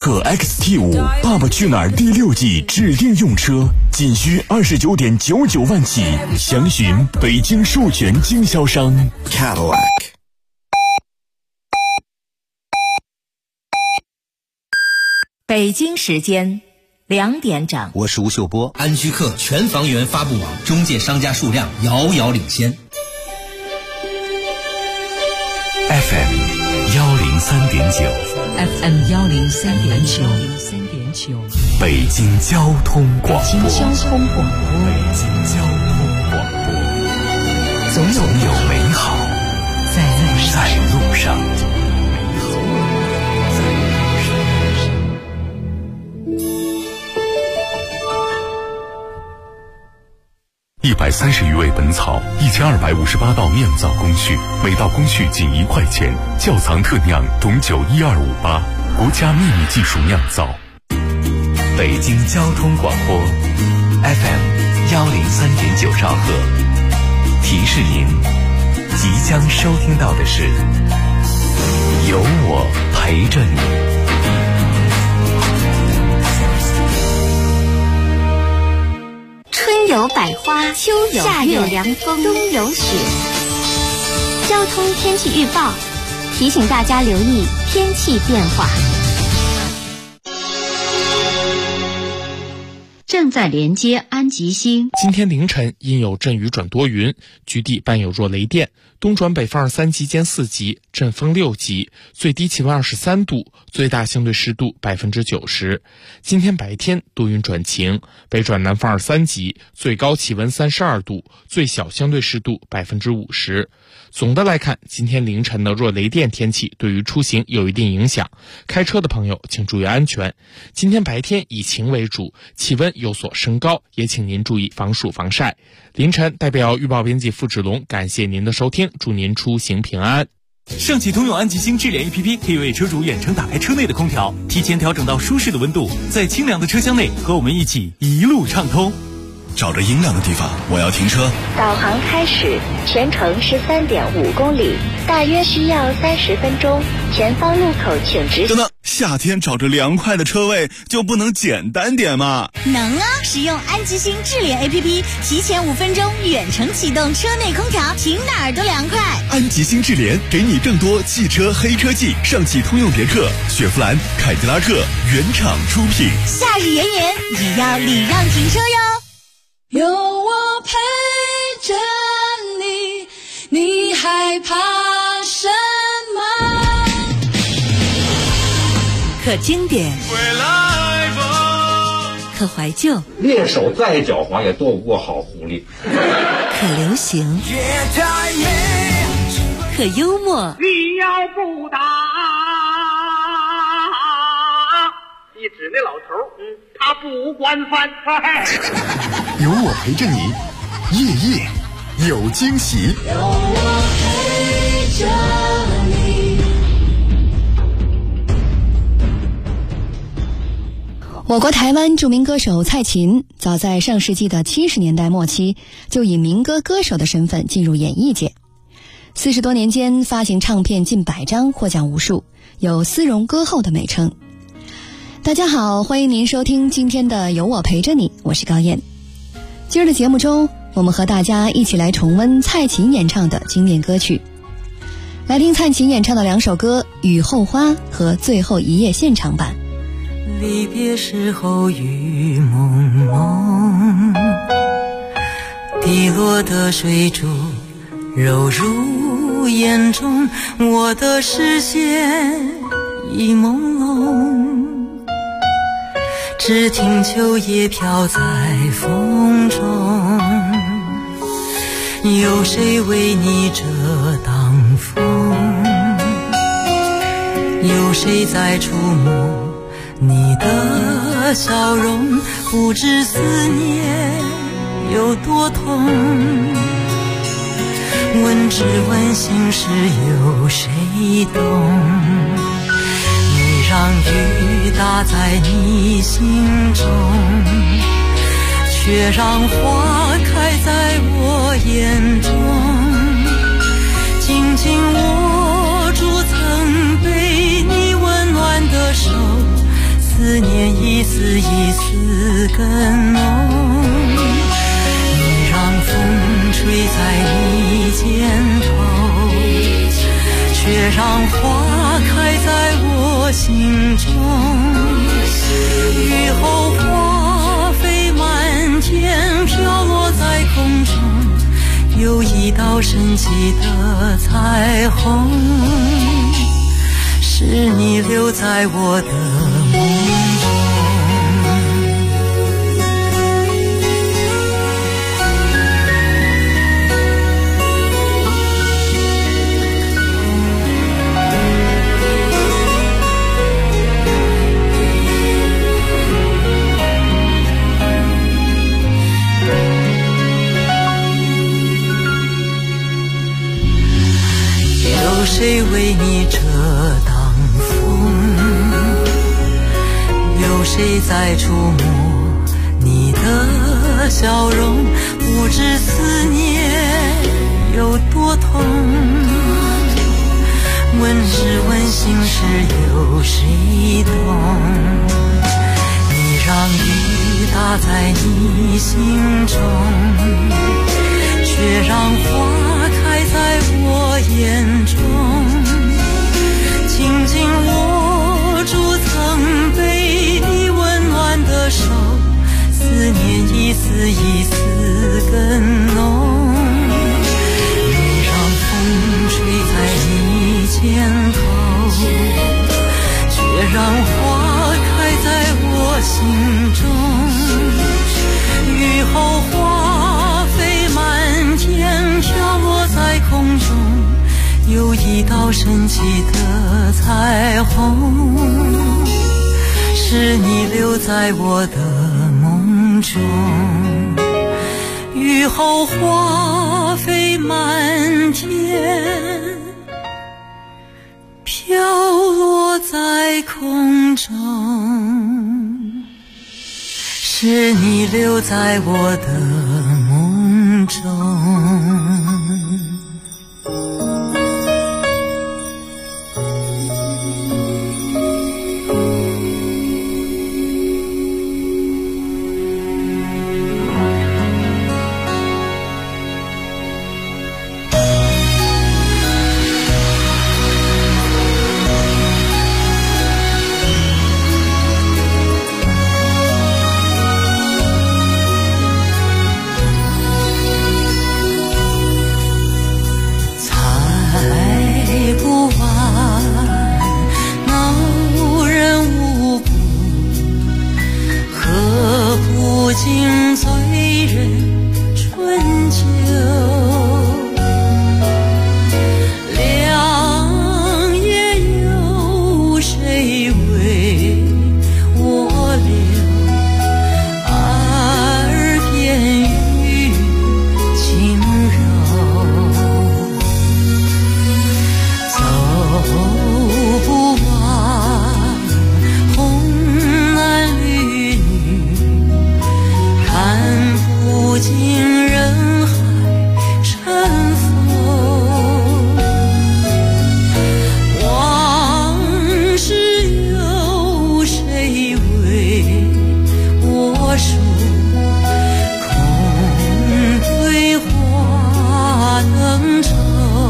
克 XT5 爸爸去哪儿第6季指定用车，仅需29.99万起，详询北京授权经销商 Cadillac。 北京时间2点整， 我是吴秀波。安居客全房源发布网，中介商家数量遥遥领先。 FM 103.9 FM 103.9， 北京交通广播。 北京交通广播，总有美好在路上。 130余味本草，1258道酿造工序，每道工序仅1块钱。窖藏特酿董酒12588，国家秘密技术酿造。 北京交通广播 FM 103.9兆赫，提示您，即将收听到的是有我陪着你。 春有百花，秋有夏有凉风，冬有雪。交通天气预报提醒大家留意天气变化。 正在连接安吉星。 今天凌晨阴有阵雨转多云，局地伴有弱雷电，东转北风3级间4级，阵风6级，最低气温23度，最大相对湿度90%。今天白天多云转晴，北转南风3级，最高气温32度，最小相对湿度50%。总的来看，今天凌晨的弱雷电天气对于出行有一定影响，开车的朋友请注意安全。今天白天以晴为主，气温有所升高，也请您注意防暑防晒。凌晨代表预报编辑付志龙感谢您的收听，祝您出行平安。 上汽通用安吉星智联 APP 可以为车主远程打开车内的空调，提前调整到舒适的温度，在清凉的车厢内和我们一起一路畅通。 找着阴凉的地方，我要停车。 导航开始，全程13.5公里，大约需要30分钟。前方路口请直行。 等等，夏天找着凉快的车位就不能简单点吗？ 能啊！使用安吉星智联 APP， 提前5分钟远程启动车内空调，停哪儿都凉快。 安吉星智联给你更多汽车黑科技，上汽通用别克、雪佛兰、凯迪拉克原厂出品。 夏日炎炎，也要礼让停车哟。 有我陪着你，你害怕什么？ 可经典，可怀旧， 猎手再狡猾也躲不过好狐狸。 可流行，可幽默。 你要不打，你指那老头，他不惯犯。 有我陪着你，夜夜有惊喜。 有我陪着你。 我国台湾著名歌手蔡琴，早在上世纪的70年代末期，就以民歌歌手的身份进入演艺界。40多年间，发行唱片近100张，获奖无数，有丝绒歌后的美称。大家好，欢迎您收听今天的有我陪着你，我是高燕。今儿的节目中，我们和大家一起来重温蔡琴演唱的经典歌曲，来听蔡琴演唱的2首歌《雨后花》和《最后一夜》现场版。 离别时候雨蒙蒙，滴落的水珠揉入眼中，我的视线已朦胧，只听秋叶飘在风中，有谁为你遮挡风？有谁在触摸你的笑容？不知思念有多痛，问只问心事有谁懂？你让雨打在你心中，却让花开在我眼中，紧紧握住曾被你温暖的手， 思念一丝一丝更浓。你让风吹在你肩头，却让花开在我心中。雨后花飞满天，飘落在空中，有一道神奇的彩虹，是你留在我的梦中。有谁为你遮挡风？有谁在触摸你的笑容？不知思念有多痛，问是问心事有谁懂？你让雨打在你心中，却让花开在我眼中，紧紧握住曾被你温暖的手，思念一丝一丝更浓。你让风吹在你肩头，却让花开在我心中。雨后花飞满天，飘落在空中，有一道神奇的彩虹，是你留在我的梦中。雨后花飞满天，飘落在空中，是你留在我的梦中。尽醉人春秋，良夜有谁为我留？耳边语轻柔，走不完红男绿女，看不尽人海沉浮，往事有谁为我述？空对花灯抽，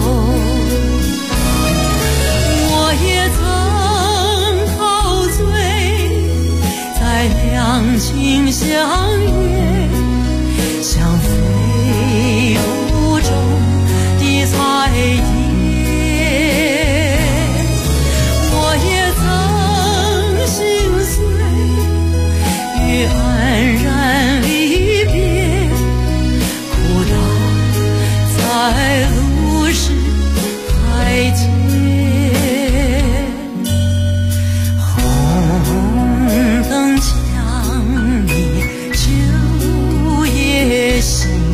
我也曾陶醉在两情相悦，像飞舞中的彩蝶，我也曾心碎于黯然离别，哭倒在路是台阶。红灯将你旧夜醒，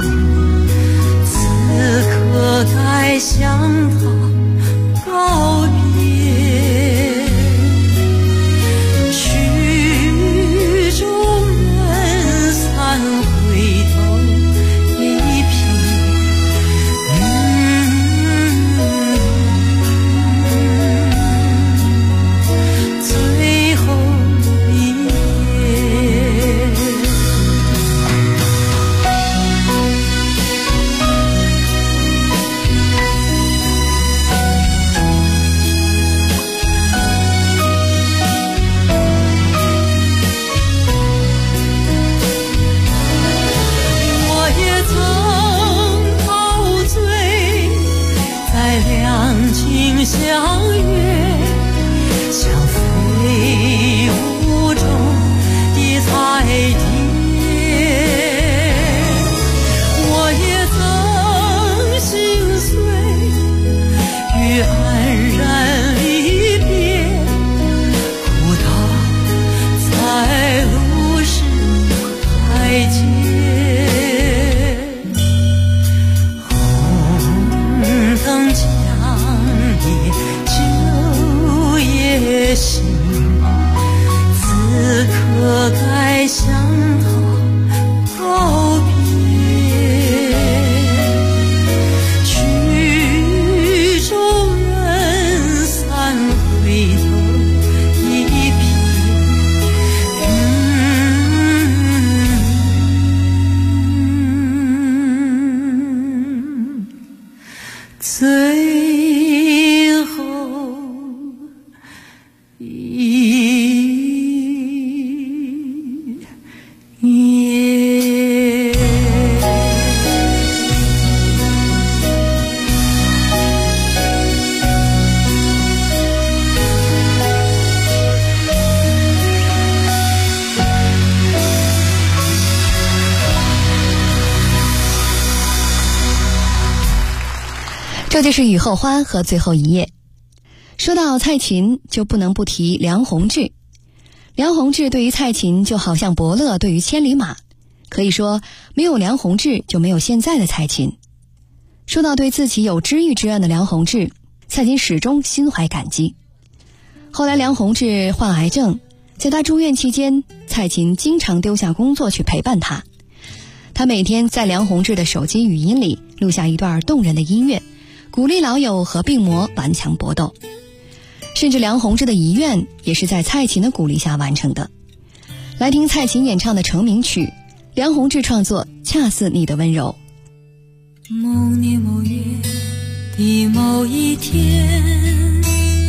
这就是雨后花和最后一页。说到蔡琴，就不能不提梁鸿志。梁鸿志对于蔡琴就好像伯乐对于千里马，可以说没有梁鸿志就没有现在的蔡琴。说到对自己有知遇之恩的梁鸿志，蔡琴始终心怀感激。后来梁鸿志患癌症，在他住院期间，蔡琴经常丢下工作去陪伴他。他每天在梁鸿志的手机语音里录下一段动人的音乐，鼓励老友和病魔顽强搏斗。甚至梁鸿志的遗愿也是在蔡琴的鼓励下完成的。来听蔡琴演唱的成名曲，梁鸿志创作《恰似你的温柔》。 某年某月的某一天，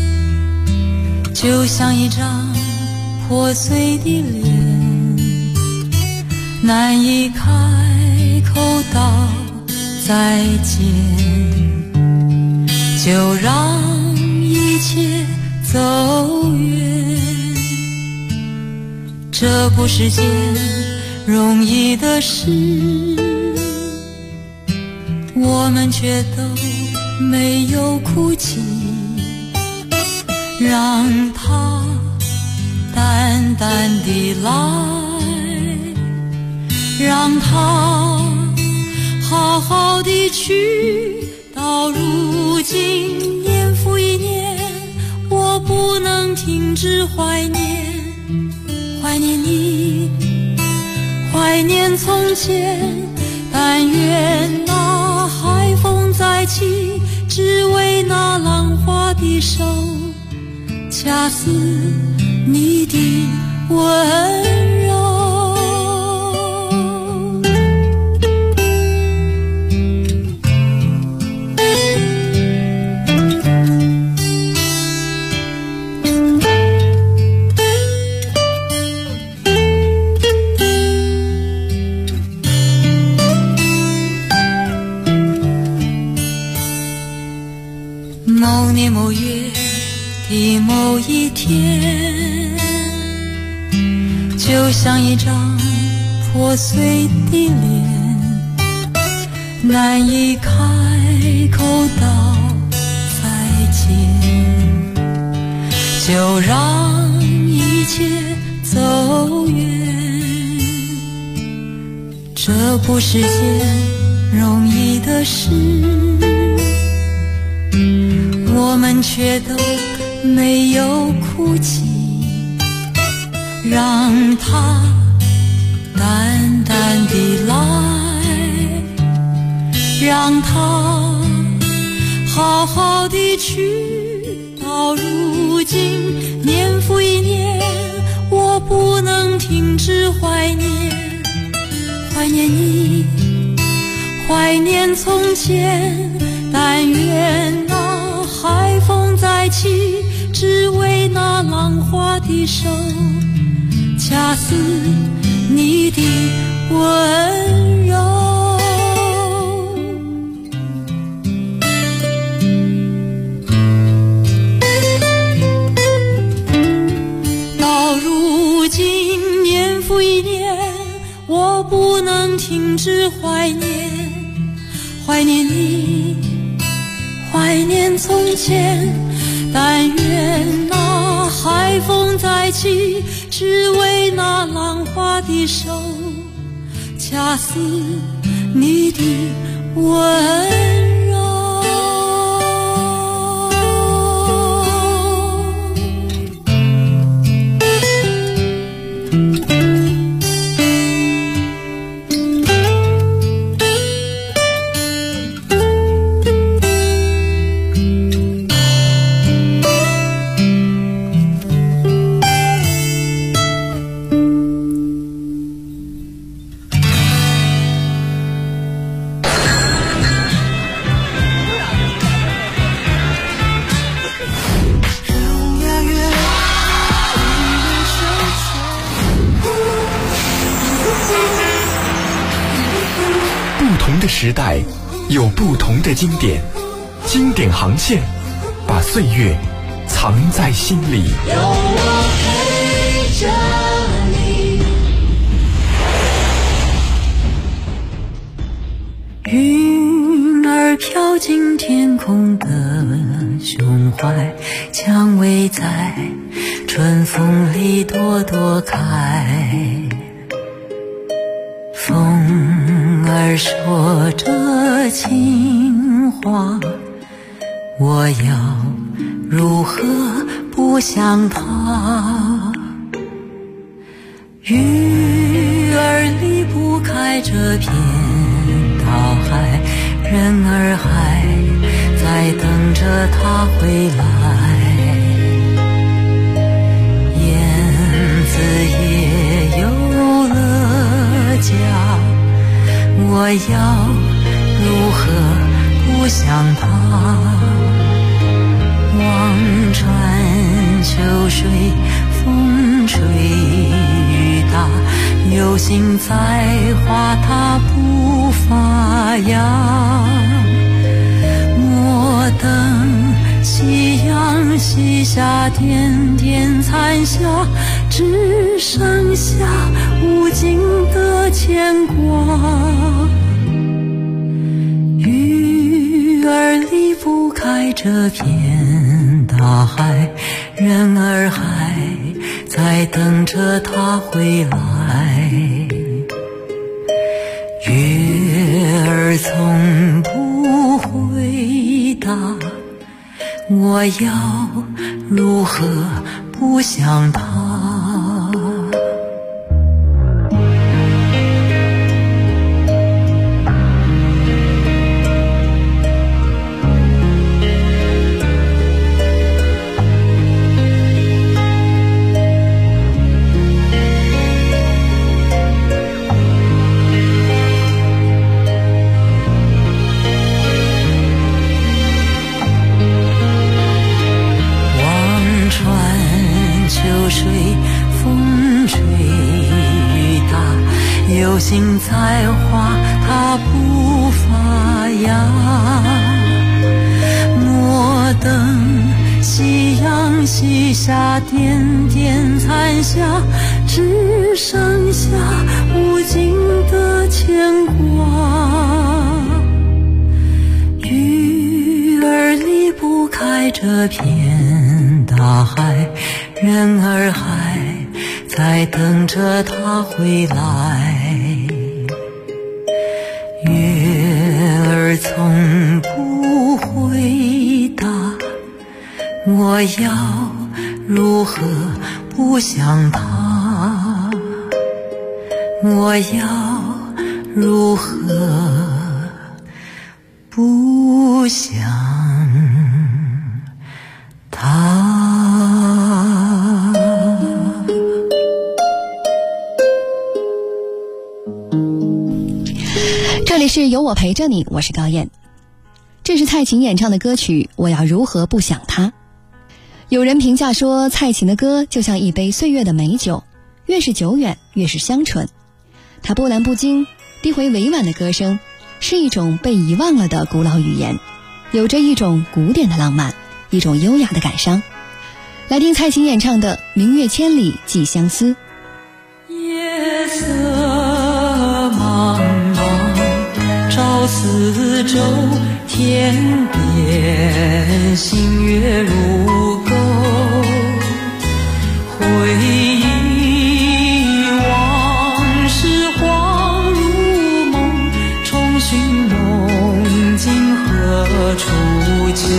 就像一张破碎的脸，难以开口道再见，就让一切走远。这不是件容易的事，我们却都没有哭泣，让它淡淡地来，让它好好地去。到如今年复一年，我不能停止怀念，怀念你，怀念从前。但愿那海风再起，只为那浪花的手，恰似你的温柔。某年某月的某一天，就像一张破碎的脸，难以开口道再见，就让一切走远。这不是件容易的事，我们却都没有哭泣，让它淡淡地来，让它好好地去。到如今年复一年，我不能停止怀念，怀念你，怀念从前。但愿那海风再起，只为那浪花的手，恰似你的温柔。到如今年复一年，我不能停止怀念，怀念你，怀念从前。但愿那海风再起，只为那浪花的手，恰似你的温柔。 时代有不同的经典，经典航线把岁月藏在心里。有我陪着你，云儿飘进进天空的胸怀，蔷薇在春风里朵朵开。风儿说着情话，我要如何不想他？鱼儿离不开这片大海，人儿还在等着他回来。燕子也有了家，我要如何不想他？望穿秋水，风吹雨打，有心栽花它不发芽。莫等夕阳西下，点点残霞，只剩下无尽的牵挂。鱼儿离不开这片大海，人儿还在等着他回来。月儿从不回答，我要如何不想他？有心栽花它不发芽，莫等夕阳西下，点点残霞，只剩下无尽的牵挂。鱼儿离不开这片大海，人儿还在等着他回来。月儿从不回答，我要如何不想他？我要如何不想他？ 这里是有我陪着你，我是高燕。这是蔡琴演唱的歌曲《我要如何不想他》。有人评价说，蔡琴的歌就像一杯岁月的美酒，越是久远越是香醇。它波澜不惊，低回委婉的歌声，是一种被遗忘了的古老语言，有着一种古典的浪漫，一种优雅的感伤。来听蔡琴演唱的《明月千里寄相思》。 夜色茫茫照四周，天边星月如钩，回忆往事恍如梦，重寻梦境何处求？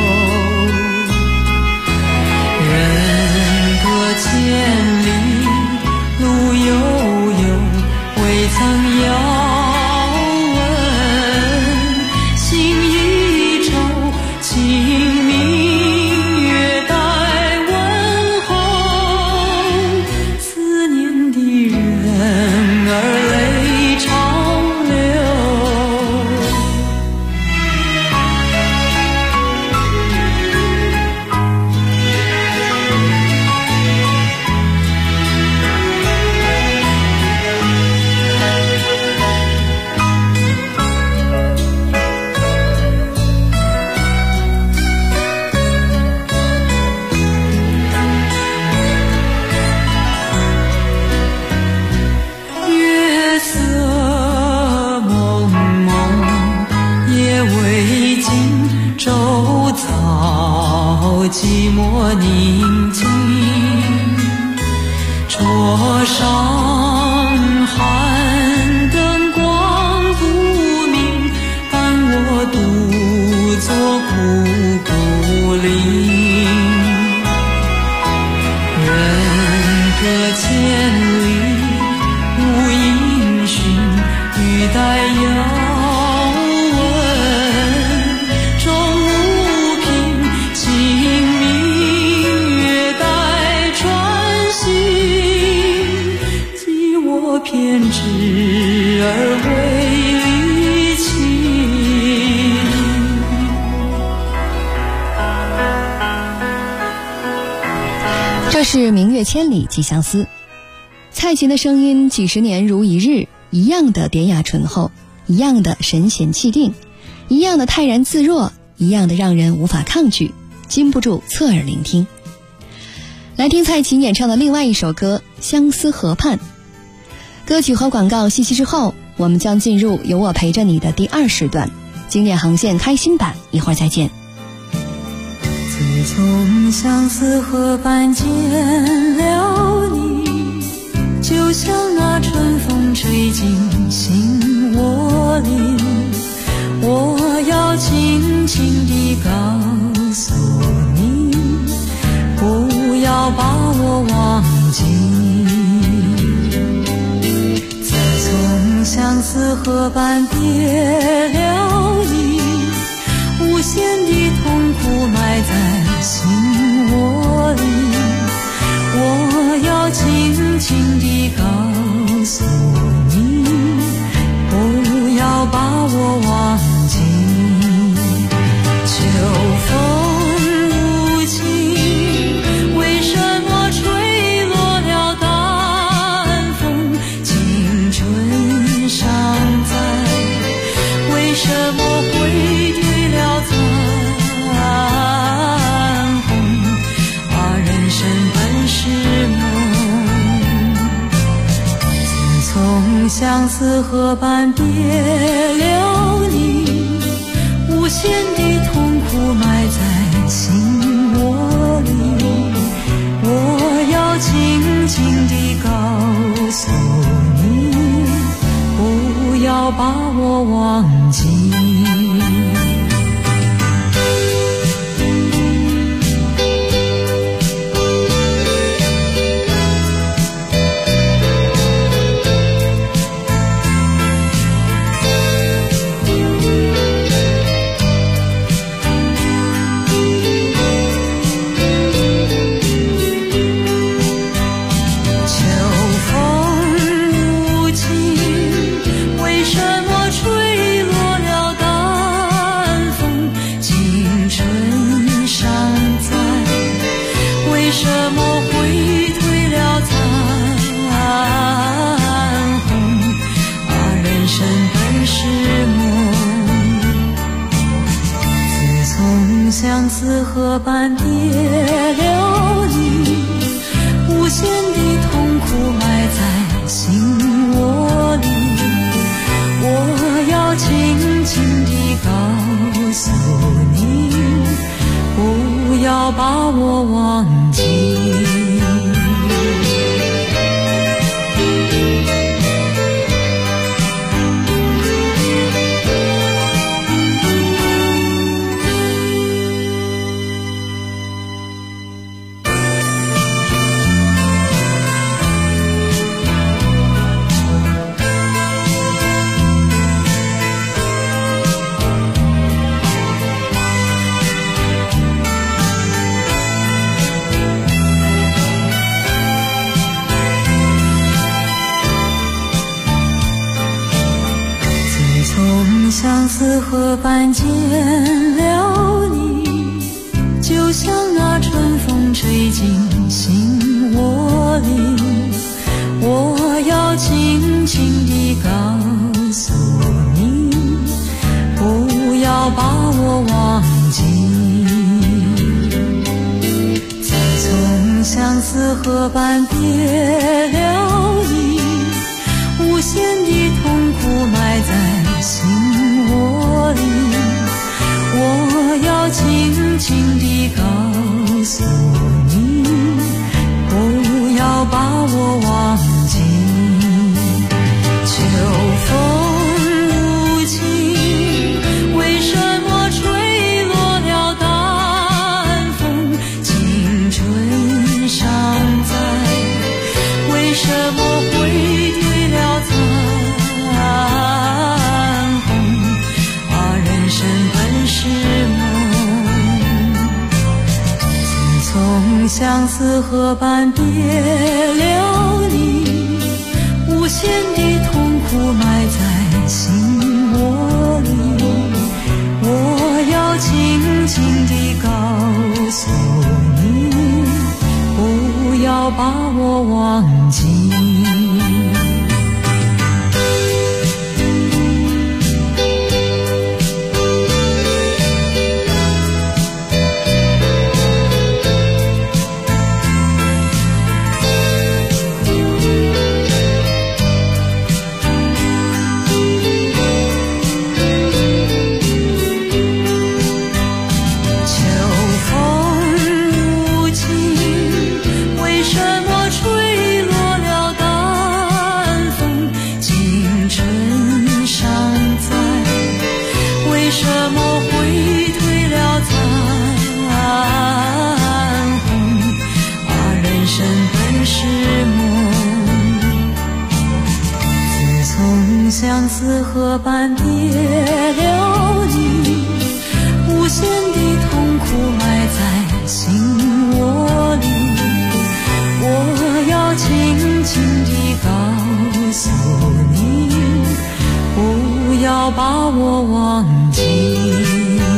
人隔千里路悠悠，未曾遥清明月待问候， 上寒灯光不明，伴我独坐孤孤岭。人隔千里无音讯，欲待遥闻终无凭。清明月待穿行，寄我偏执而为离情。 这是明月千里寄相思。蔡琴的声音几十年如一日，一样的典雅醇厚，一样的神闲气定，一样的泰然自若，一样的让人无法抗拒，禁不住侧耳聆听。来听蔡琴演唱的另外一首歌《相思河畔》。歌曲和广告信息之后，我们将进入有我陪着你的第2时段，经典航线开心版，一会儿再见。 自从相思河畔见了你，就像那春风吹进心窝里，我要轻轻地告诉你，不要把我忘记。自从相思河畔别了你，无限的痛苦埋在心窝里，我要轻轻地告诉你，不要把我忘记。秋风无情，为什么吹落了淡风？青春尚在，为什么会褪了残红？人生本是梦，自从相思河畔别了你，无限的痛苦埋在心窝里，我要轻轻地告诉你，不要把我忘记。相思河畔别了你，无限的痛苦埋在心窝里，我要轻轻地告诉你，不要把我忘记。相思河畔见了你，就像那春风吹进心窝里，我要轻轻地告诉你，不要把我忘记。自从相思河畔别了你，无限的痛苦埋在心窝里，我要轻轻地告诉你，不要把我忘记。 为什么会退了残红？啊，人生本是梦，自从相思河畔别了你，无限的痛苦埋在心窝里。我要轻轻地告诉你，不要把我忘记。相思河畔别了你，无限的痛苦埋在心窝里。我要轻轻地告诉你，不要把我忘记。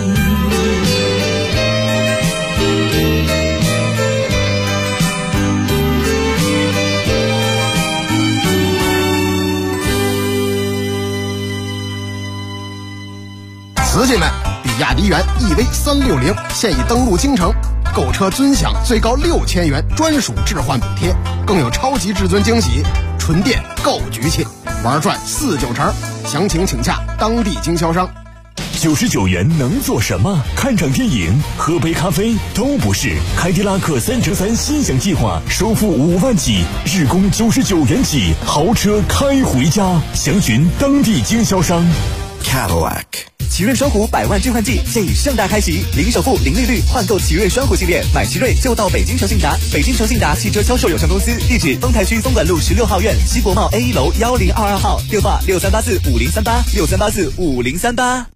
司机们，比亚迪元 EV360现已登陆京城，购车尊享最高6000元专属置换补贴，更有超级至尊惊喜，纯电够局气，玩转49成。详情请洽当地经销商。 99元能做什么？看场电影、喝杯咖啡都不是。凯迪拉克3乘3心享计划，首付5万起，日供99元起，豪车开回家。详询当地经销商。 Cadillac。奇瑞双虎100万置换季现已盛大开启，零首付、零利率换购奇瑞双虎系列，买奇瑞就到北京诚信达。北京诚信达汽车销售有限公司，地址丰台区松管路16号院西国贸 A1 楼1022号，电话63845038，63845038。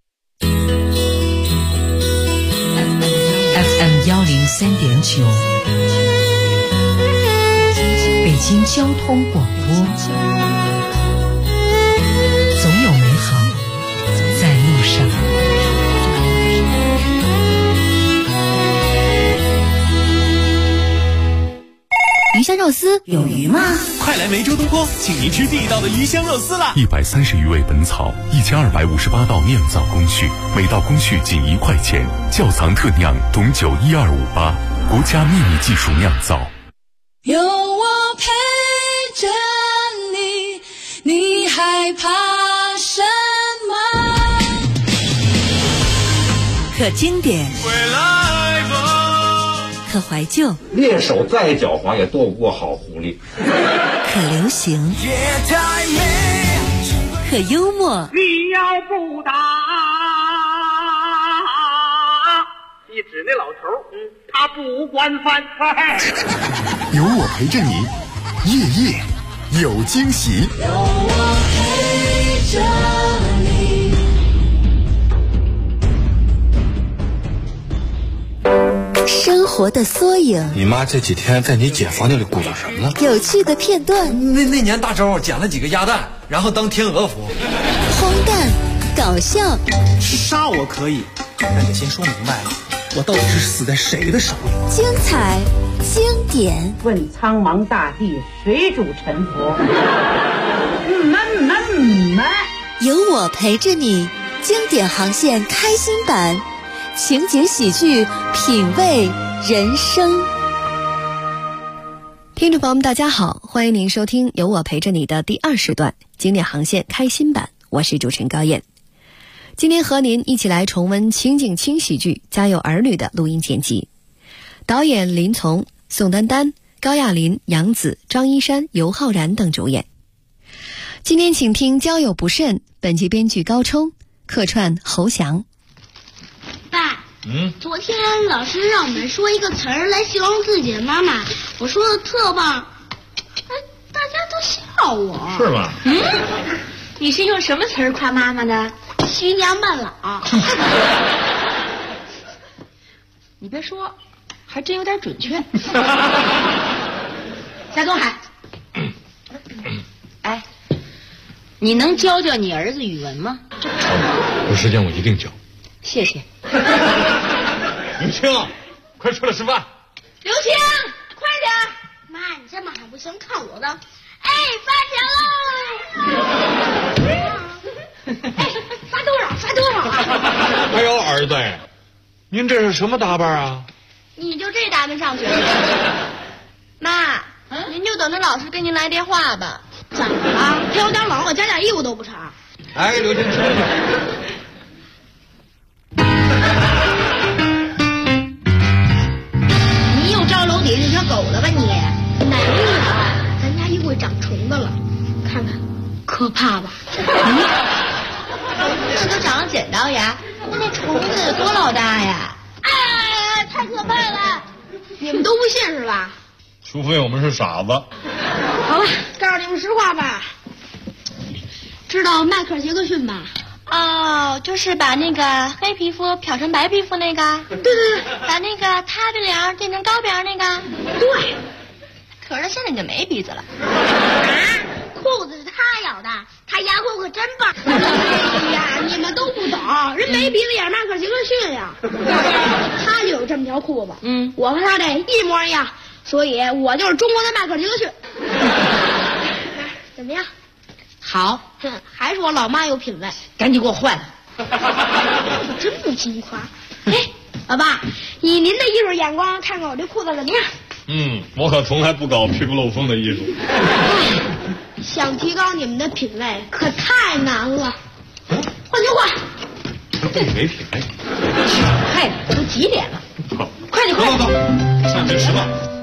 FM 103.9，北京交通广播，总有美好在路上。 鱼香肉丝有鱼吗？ 快来梅州东坡，请您吃地道的鱼香肉丝啦 ！130余味本草，1258道酿造工序，每道工序仅1块钱。窖藏特酿董酒12588，国家秘密技术酿造。 有我陪着你，你害怕什么？ 可经典，可怀旧， 猎手再狡猾也躲不过好狐狸。 可流行，可幽默。 你要不打，你指那老头，他不惯犯。 有我陪着你，夜夜有惊喜。 有我陪着你。 生活的缩影。 你妈这几天在你姐房间里鼓捣什么呢？ 有趣的片段。 那年大周捡了几个鸭蛋，然后当天鹅服。 荒诞，搞笑。 杀我可以，但得先说明白了，我到底是死在谁的手里。 精彩，经典。 问苍茫大地，谁主沉浮？ 有我陪着你，经典航线开心版。情节喜剧，品味人生。 听众朋友们大家好，欢迎您收听有我陪着你的第2时段经典航线开心版，我是主持人高燕。今天和您一起来重温情景轻喜剧《家有儿女》的录音剪辑，导演林从、宋丹丹、高亚麟、杨紫、张一山、尤浩然等主演。今天请听交友不慎，本集编剧高冲，客串侯翔。 爸，昨天老师让我们说一个词儿来形容自己的妈妈，我说的特棒，大家告我。 是吗？ 你是用什么词儿夸妈妈的？徐娘半老。你别说，还真有点准确。夏东海，哎，你能教教你儿子语文吗？ 有时间我一定教。 谢谢。 刘青，快出来吃饭。 刘青，快点！妈，你这么还不行，看我的。哎，发钱喽！哎，发多少？发多少啊？ 哎呦，儿子，您这是什么打扮啊？ 你就这打扮上学？妈，您就等着老师给您来电话吧。怎么了？天有点冷，我加点衣服都不成。 哎，刘青，吃。 你又招楼底下那条狗了吧你？没有，咱家衣柜长虫子了，看看，可怕吧？这都长了剪刀牙，那虫子多老大呀！哎，太可怕了！你们都不信是吧？ 除非我们是傻子。 好吧，告诉你们实话吧。知道迈克尔·杰克逊吧？哦，就是把那个黑皮肤漂成白皮肤那个。对对对，把那个塌鼻梁变成高鼻梁那个。对。可是他现在已经没鼻子了。裤子是他咬的，他牙口可真棒。哎呀，你们都不懂，人没鼻子也是迈克尔·杰克逊呀。他就有这么条裤子，我和他这一模一样，所以我就是中国的迈克尔·杰克逊。怎么样？好，还是我老妈有品位，赶紧给我换了。真不轻夸。哎，老爸，以您的艺术眼光，看看我这裤子怎么样？ 我可从来不搞屁股漏风的艺术。 想提高你们的品味可太难了。换就换。 没品味。 嗨，都几点了？快点，快点， 上去吃饭。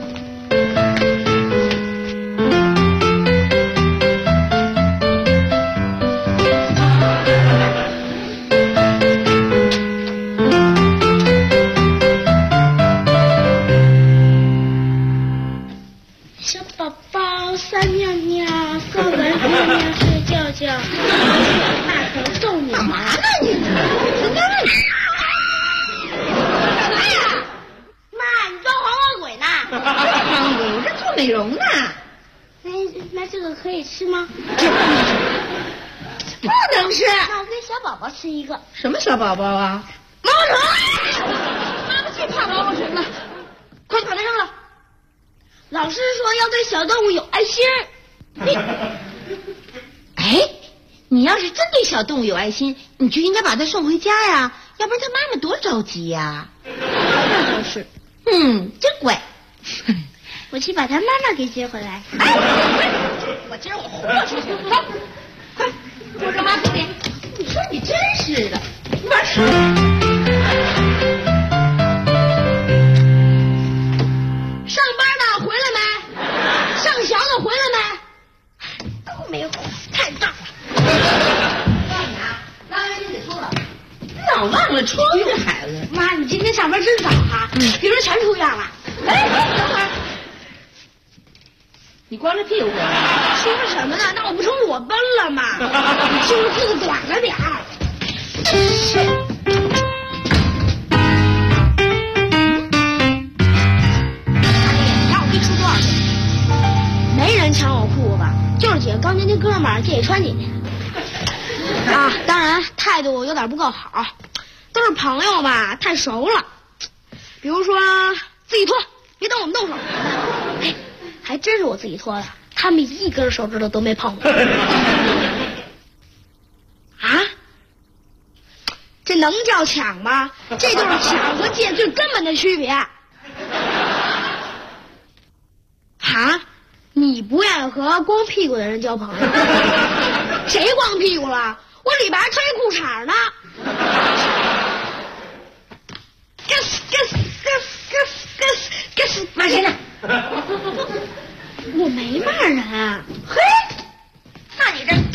吃一个什么小宝宝啊？毛毛虫！妈妈最怕毛毛虫了，快把它扔了。老师说要对小动物有爱心。哎，你要是真对小动物有爱心，你就应该把它送回家呀，要不然他妈妈多着急呀。那倒是，真乖。我去把他妈妈给接回来。我今儿我豁出去，走，快，我让妈给你。你说你真是的，你玩什么？上班的回来没？上学的回来没？都没回，太棒了！告诉你啊，拉完你得出了，老忘了出这孩子。妈，你今天上班真早哈，别人全出院了。哎，等会儿，你光着屁股回来？说什么呢？那我不成裸奔了吗？袖子短了点儿。让我给你说多少次？没人抢我裤子，就是几个刚年轻哥们儿借穿进去。啊，当然态度有点不够好，都是朋友嘛，太熟了。比如说自己脱，别等我们动手。哎，还真是我自己脱的，他们一根手指头都没碰过。啊？这能叫抢吗？这就是抢和借最根本的区别。啊？你不愿意和光屁股的人交朋友？谁光屁股了？我里边还穿一裤衩呢。骂谁呢？我没骂人。嘿，那你这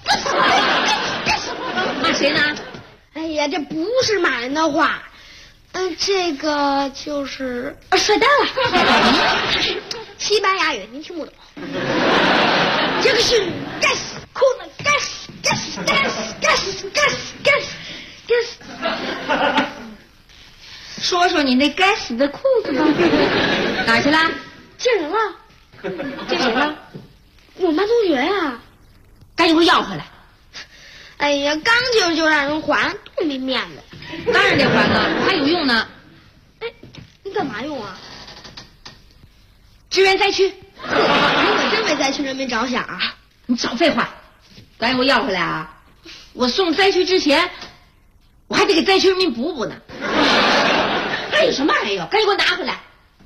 骂谁呢？哎呀，这不是骂人的话，这个就是帅呆了。西班牙语您听不懂。杰克是该死裤子，该死该死该死该死该死该死该死。说说你那该死的裤子吧。哪去了？见人了。见谁了？我们班同学呀。赶紧给我要回来。哎呀，刚进就让人还，多没面子。 当然得还了，还有用呢。 哎，你干嘛用啊？支援灾区。你可真为灾区人民着想啊！ 你少废话，赶紧给我要回来啊！我送灾区之前，我还得给灾区人民补补呢。还有什么还有？赶紧给我拿回来！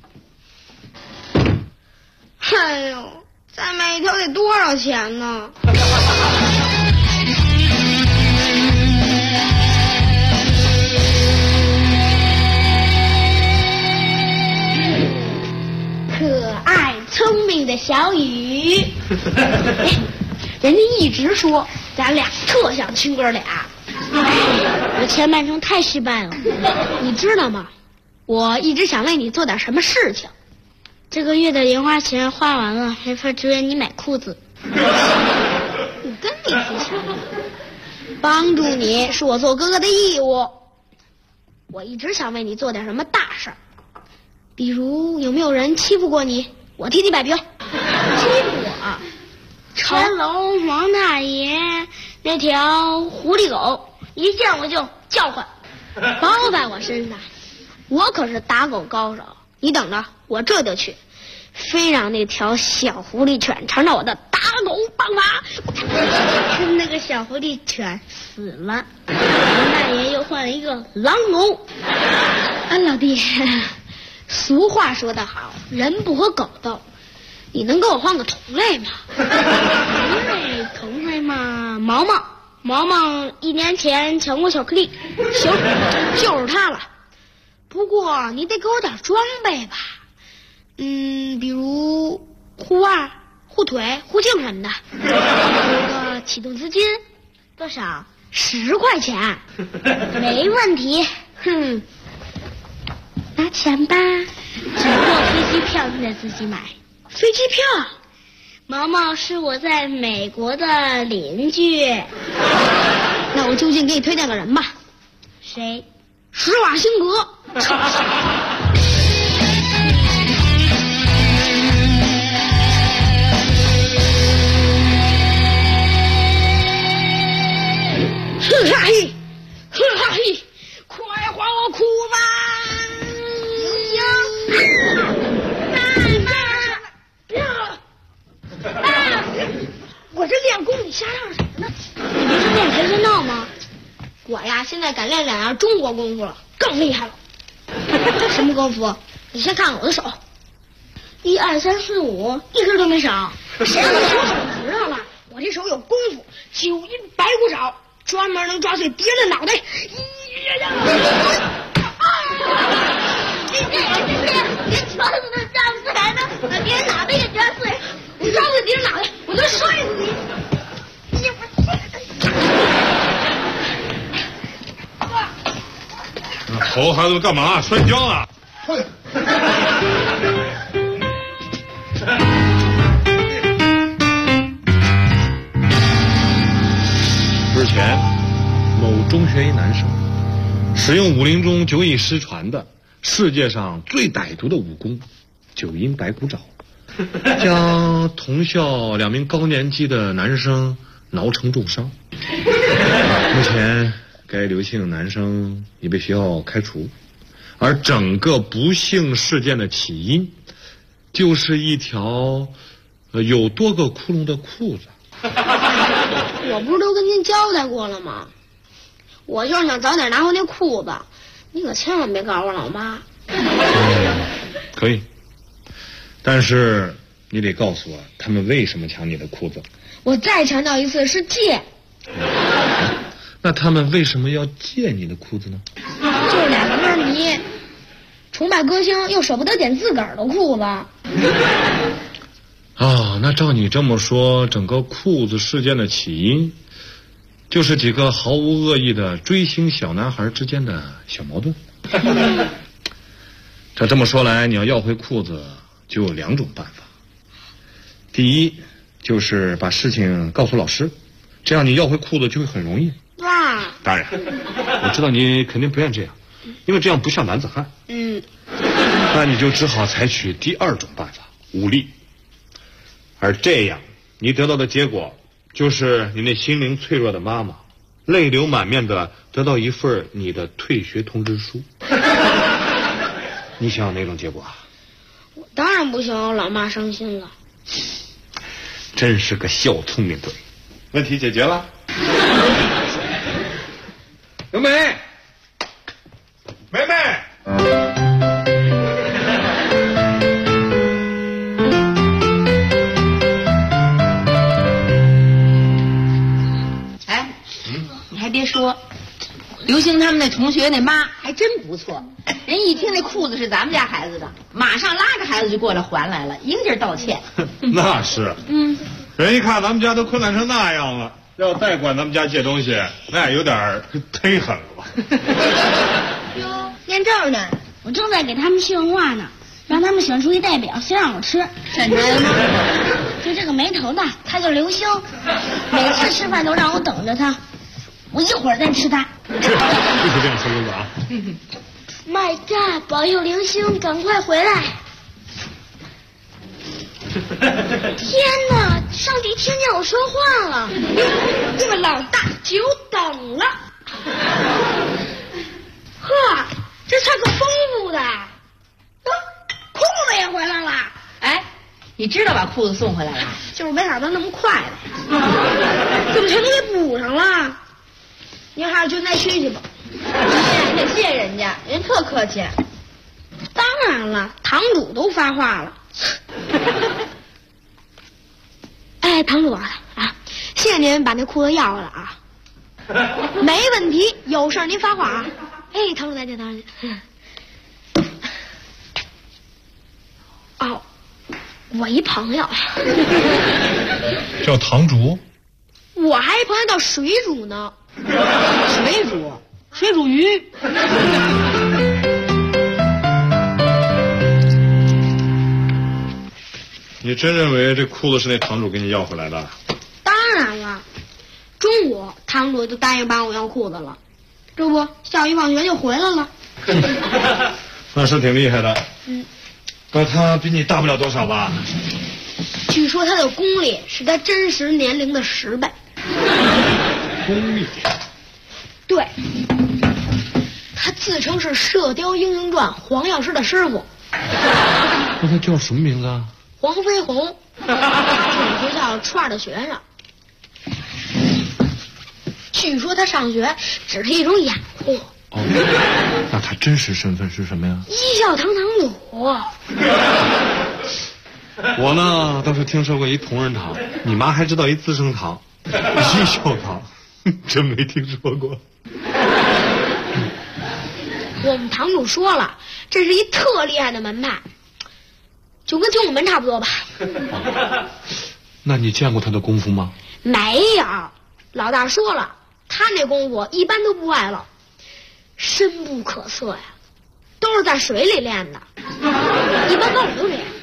哎呦，再买一条得多少钱呢？可爱聪明的小雨。人家一直说咱俩特像亲哥俩。我前半生太失败了，你知道吗？我一直想为你做点什么事情。这个月的零花钱花完了，没法支援你买裤子。我跟你说，帮助你是我做哥哥的义务。我一直想为你做点什么大事儿，比如有没有人欺负过你，我替你摆平。欺负我？乾隆王大爷那条狐狸狗一见我就叫唤，包在我身上。我可是打狗高手，你等着，我这就去，非让那条小狐狸犬尝尝我的打狗棒法。那个小狐狸犬死了，王大爷又换了一个狼狗。老弟，俗话说得好，人不和狗斗，你能给我换个同类吗？同类嘛，毛毛1年前抢过巧克力，行，就是他了。不过你得给我点装备吧，比如护腕、护腿、护颈什么的。有个启动资金多少？10块钱，没问题。拿钱吧，只不过飞机票你得自己买。飞机票？毛毛是我在美国的邻居。那我就近给你推荐个人吧。谁？施瓦辛格。哼哈嘿，哼哈嘿，快还我裤子！行。我这练功，你瞎嚷什么呢？你不是练跆拳道吗？我呀，现在敢练2样中国功夫了，更厉害了。什么功夫？你先看看我的手，1、2、3、4、5，一根都没少。谁让你说手指头了？我这手有功夫，9阴白骨爪，专门能抓碎敌人的脑袋。连拳头都抓不碎呢，把敌人脑袋也抓碎。我抓碎敌人脑袋，我就摔死你！ 猴孩子干嘛？摔跤啊！日前，某中学一男生使用武林中久已失传的世界上最歹毒的武功9阴白骨爪，将同校2名高年级的男生挠成重伤。目前该刘姓男生已被学校开除，而整个不幸事件的起因就是一条有多个窟窿的裤子。 我不是都跟您交代过了吗？我就是想早点拿回那裤子，你可千万别告诉我老妈。 可以，但是你得告诉我他们为什么抢你的裤子。 我再强调一次，是借。 那他们为什么要借你的裤子呢？ 就是2个歌迷，崇拜歌星又舍不得捡自个儿的裤子。 那照你这么说，整个裤子事件的起因就是几个毫无恶意的追星小男孩之间的小矛盾。这么说来，你要回裤子就有2种办法。第一， 就是把事情告诉老师，这样你要回裤子就会很容易。 哇！ 当然，我知道你肯定不愿这样，因为这样不像男子汉。那你就只好采取第二种办法，武力。而这样，你得到的结果就是你那心灵脆弱的妈妈泪流满面的得到一份你的退学通知书。你想要哪种结果啊？ 我当然不想让老妈伤心了。 真是个小聪明鬼。问题解决了。刘梅，梅梅。 你还别说，刘星他们那同学那妈还真不错，人一听那裤子是咱们家孩子的，马上拉着孩子就过来还来了，一个劲儿道歉。 那是，人一看咱们家都困难成那样了，要再管咱们家借东西，那也有点忒狠了吧？ 哟，念这儿呢，我正在给他们训话呢，让他们选出一代表，先让我吃。真的吗？就这个没头的，他叫刘星，每次吃饭都让我等着他，我一会儿再吃他。 就是这样，小公子啊。 My God， 保佑刘星赶快回来！天哪，上帝听见我说话了，这个老大久等了。呵，这菜可丰富的，裤子也回来了。 哎，你知道把裤子送回来了？ 就是没想到那么快的，怎么全都给补上了？您还是就再去吧。 你得谢人家，人特客气。 当然了，堂主都发话了。哎，堂主啊，谢谢您把那裤子要回来啊，没问题，有事您发话啊。哎，堂主再见，堂主再见。哦，我一朋友叫堂主， 我还一朋友叫水煮呢。 水煮鱼。 你真认为这裤子是那堂主给你要回来的？ 当然了，中午堂主就答应帮我要裤子了，这不下午一放学就回来了。 那是挺厉害的。那他比你大不了多少吧？ 据说他的功力是他真实年龄的10倍。 功力？ 对，他自称是《射雕英雄传》黄药师的师傅。 那他叫什么名字啊？ 黄飞鸿，是我们学校初2的学生。据说他上学只是一种掩护。 那他真实身份是什么呀？ 一校堂堂主。 我呢倒是听说过一同仁堂，你妈还知道一资生堂，一校堂，真没听说过。 我们堂主说了，这是一特厉害的门派，就跟精武门差不多吧。 那你见过他的功夫吗？ 没有，老大说了，他那功夫一般都不外露，深不可测呀，都是在水里练的，一般高手都这样。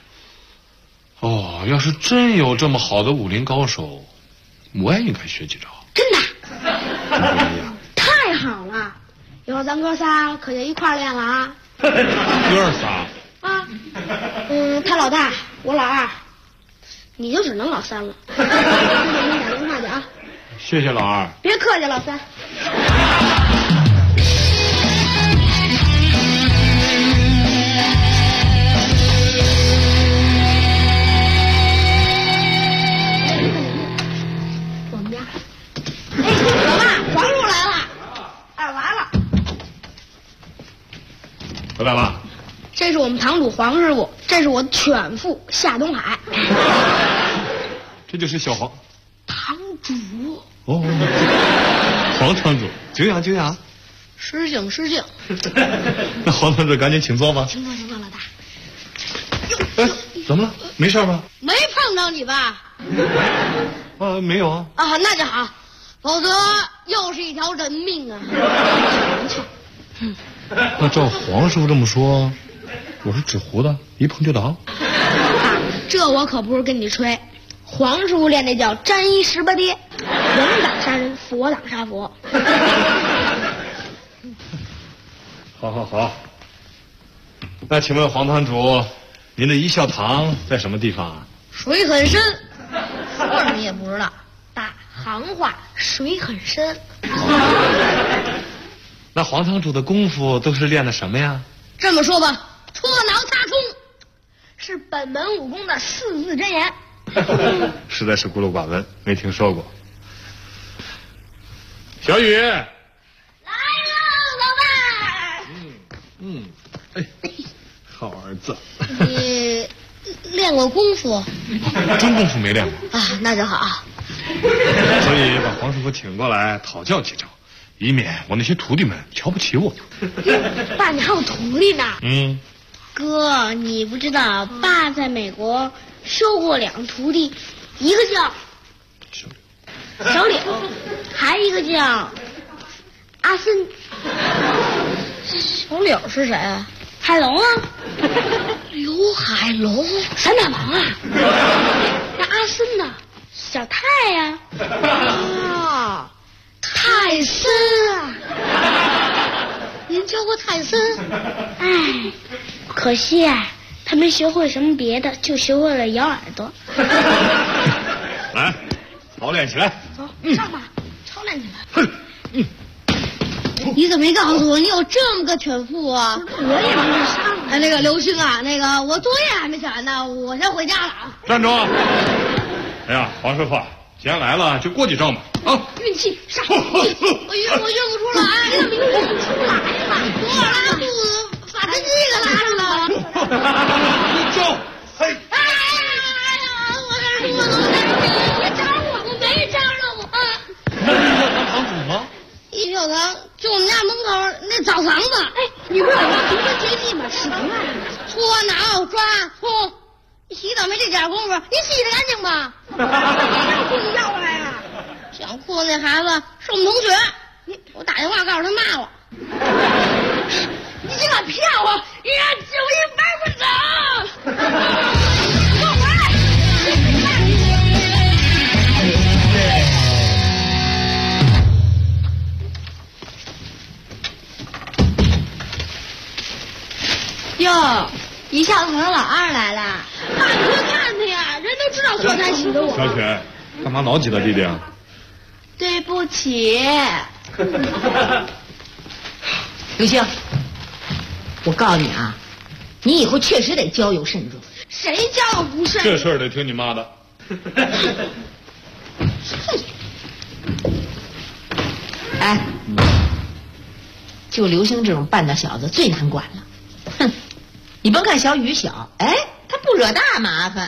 要是真有这么好的武林高手，我也应该学几招。 真的？太好了，一会儿咱哥仨可就一块练了啊。 哥仨？ 啊，他老大，我老二，你就只能老三了。给你打电话去啊。 谢谢老二。 别客气，老三。我们家，老爸，皇叔来了。来了。 回来了。 这是我们堂主黄师傅，这是我犬父夏东海。 这就是小黄堂主。 黄堂主，久仰久仰。 失敬失敬。 那黄堂主赶紧请坐吧。 请坐，老大。 怎么了？没事吧？ 没碰着你吧？ 没有啊。 那就好，否则又是一条人命啊。 那照黄师傅这么说，我是纸糊的，一碰就倒。 这我可不是跟你吹， 黄师傅练的叫沾衣十八跌，人挡杀人，佛挡杀佛。 好。那请问黄堂主，您的一笑堂在什么地方啊？ 水很深，说什么也不知道。大行话，水很深。 那黄堂主的功夫都是练的什么呀？ 这么说吧，戳挠擦冲是本门武功的4字真言。 实在是孤陋寡闻，没听说过。小雨，来了，老伴。哎，好儿子。 你练过功夫？ 真功夫没练过啊，那就好。 所以把黄师傅请过来讨教几招，以免我那些徒弟们瞧不起我。 爸，你还有徒弟呢？ 哥，你不知道，爸在美国收过2个徒弟，一个叫小柳，还一个叫阿森。小柳是谁啊？海龙啊，刘海龙，闪打王啊。那阿森呢？小泰呀。啊，泰森啊。您教过泰森？哎，可惜啊，他没学会什么别的，就学会了摇耳朵。 来，操练起来。 走，上吧，操练起来。你怎么没告诉我你有这么个天赋啊？我也没上。哎，那个刘星啊，我作业还没写完呢，我先回家了啊。 站住！哎呀，黄师傅，既然来了，就过几招嘛。啊！ 运气上，我运不出来，怎么运不出来了？我拉肚子，把他这个拉上了。 招！嘿！ 哎呀，我这肚子，别扎我，我没扎着我。 那是一笑堂堂主吗？ 一笑堂就我们家门口那澡堂子。哎，你不是有平分绝技吗？使什么？搓挠抓搓，你洗澡没这点功夫，你洗得干净吗？让裤子要来呀！想裤子那孩子是我们同学，我打电话告诉他骂我。你竟敢骗我！你让九一白不走！给我回来！哟，一笑堂老二来了。爸，你快看他呀，人都知道喝才娶的我。 小雪，干嘛挠挤了弟弟啊？ 对不起。刘星，我告诉你啊，你以后确实得交友慎重。谁交友不慎？ 这事儿得听你妈的。 哎，就刘星这种半大小子最难管了。哼，你甭看小雨小，哎，他不惹大麻烦。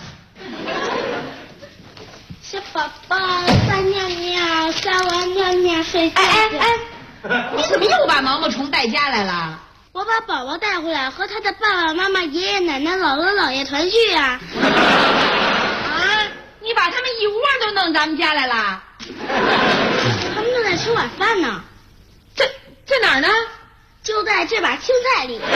小宝宝撒尿尿，撒完尿尿睡觉。 哎，你怎么又把毛毛虫带家来了？ 我把宝宝带回来，和他的爸爸妈妈、爷爷奶奶、姥姥姥爷团聚啊！ 啊，你把他们一窝都弄咱们家来了？ 他们正在吃晚饭呢。 在哪儿呢？ 就在这把青菜里。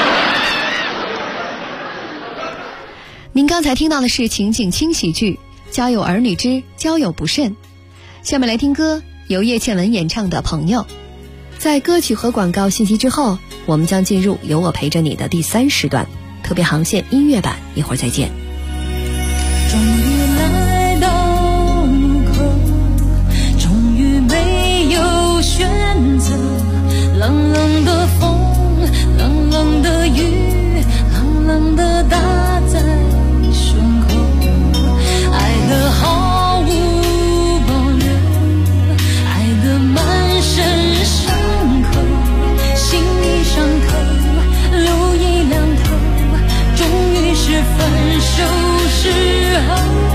您刚才听到的是情景轻喜剧《家有儿女之交友不慎》。下面来听歌，由叶倩文演唱的《朋友》。在歌曲和广告信息之后，我们将进入有我陪着你的第3时段特别航线音乐版，一会儿再见。 终于来到路口，终于没有选择，冷冷的风，冷冷的雨，冷冷的打在胸口，爱的毫无保留，爱的满身伤口，心里伤透，留一两头，终于是分手时候。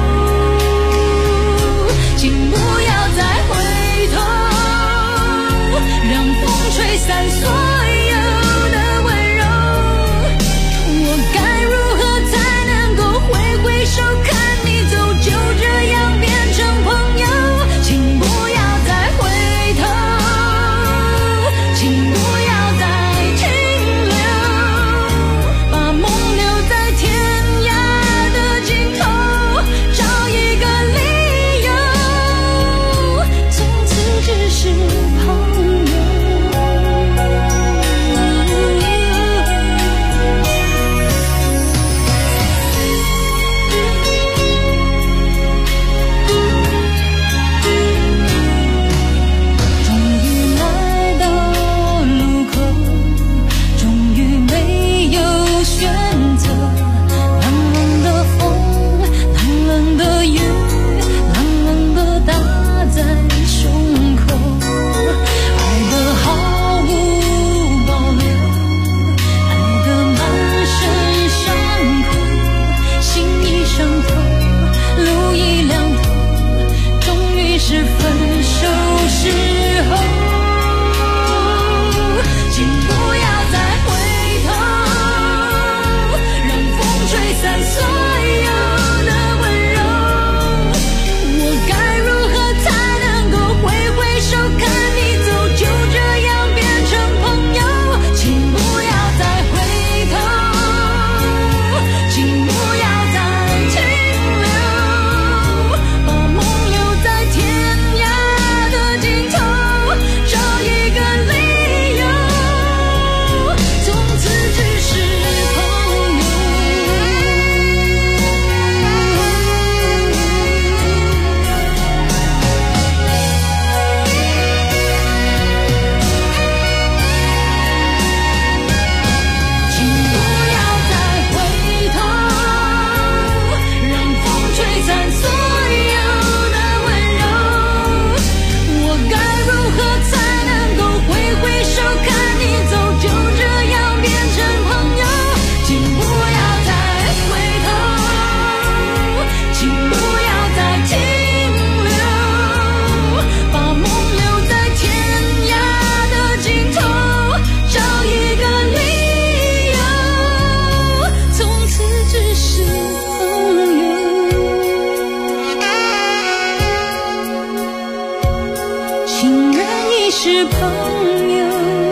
是朋友。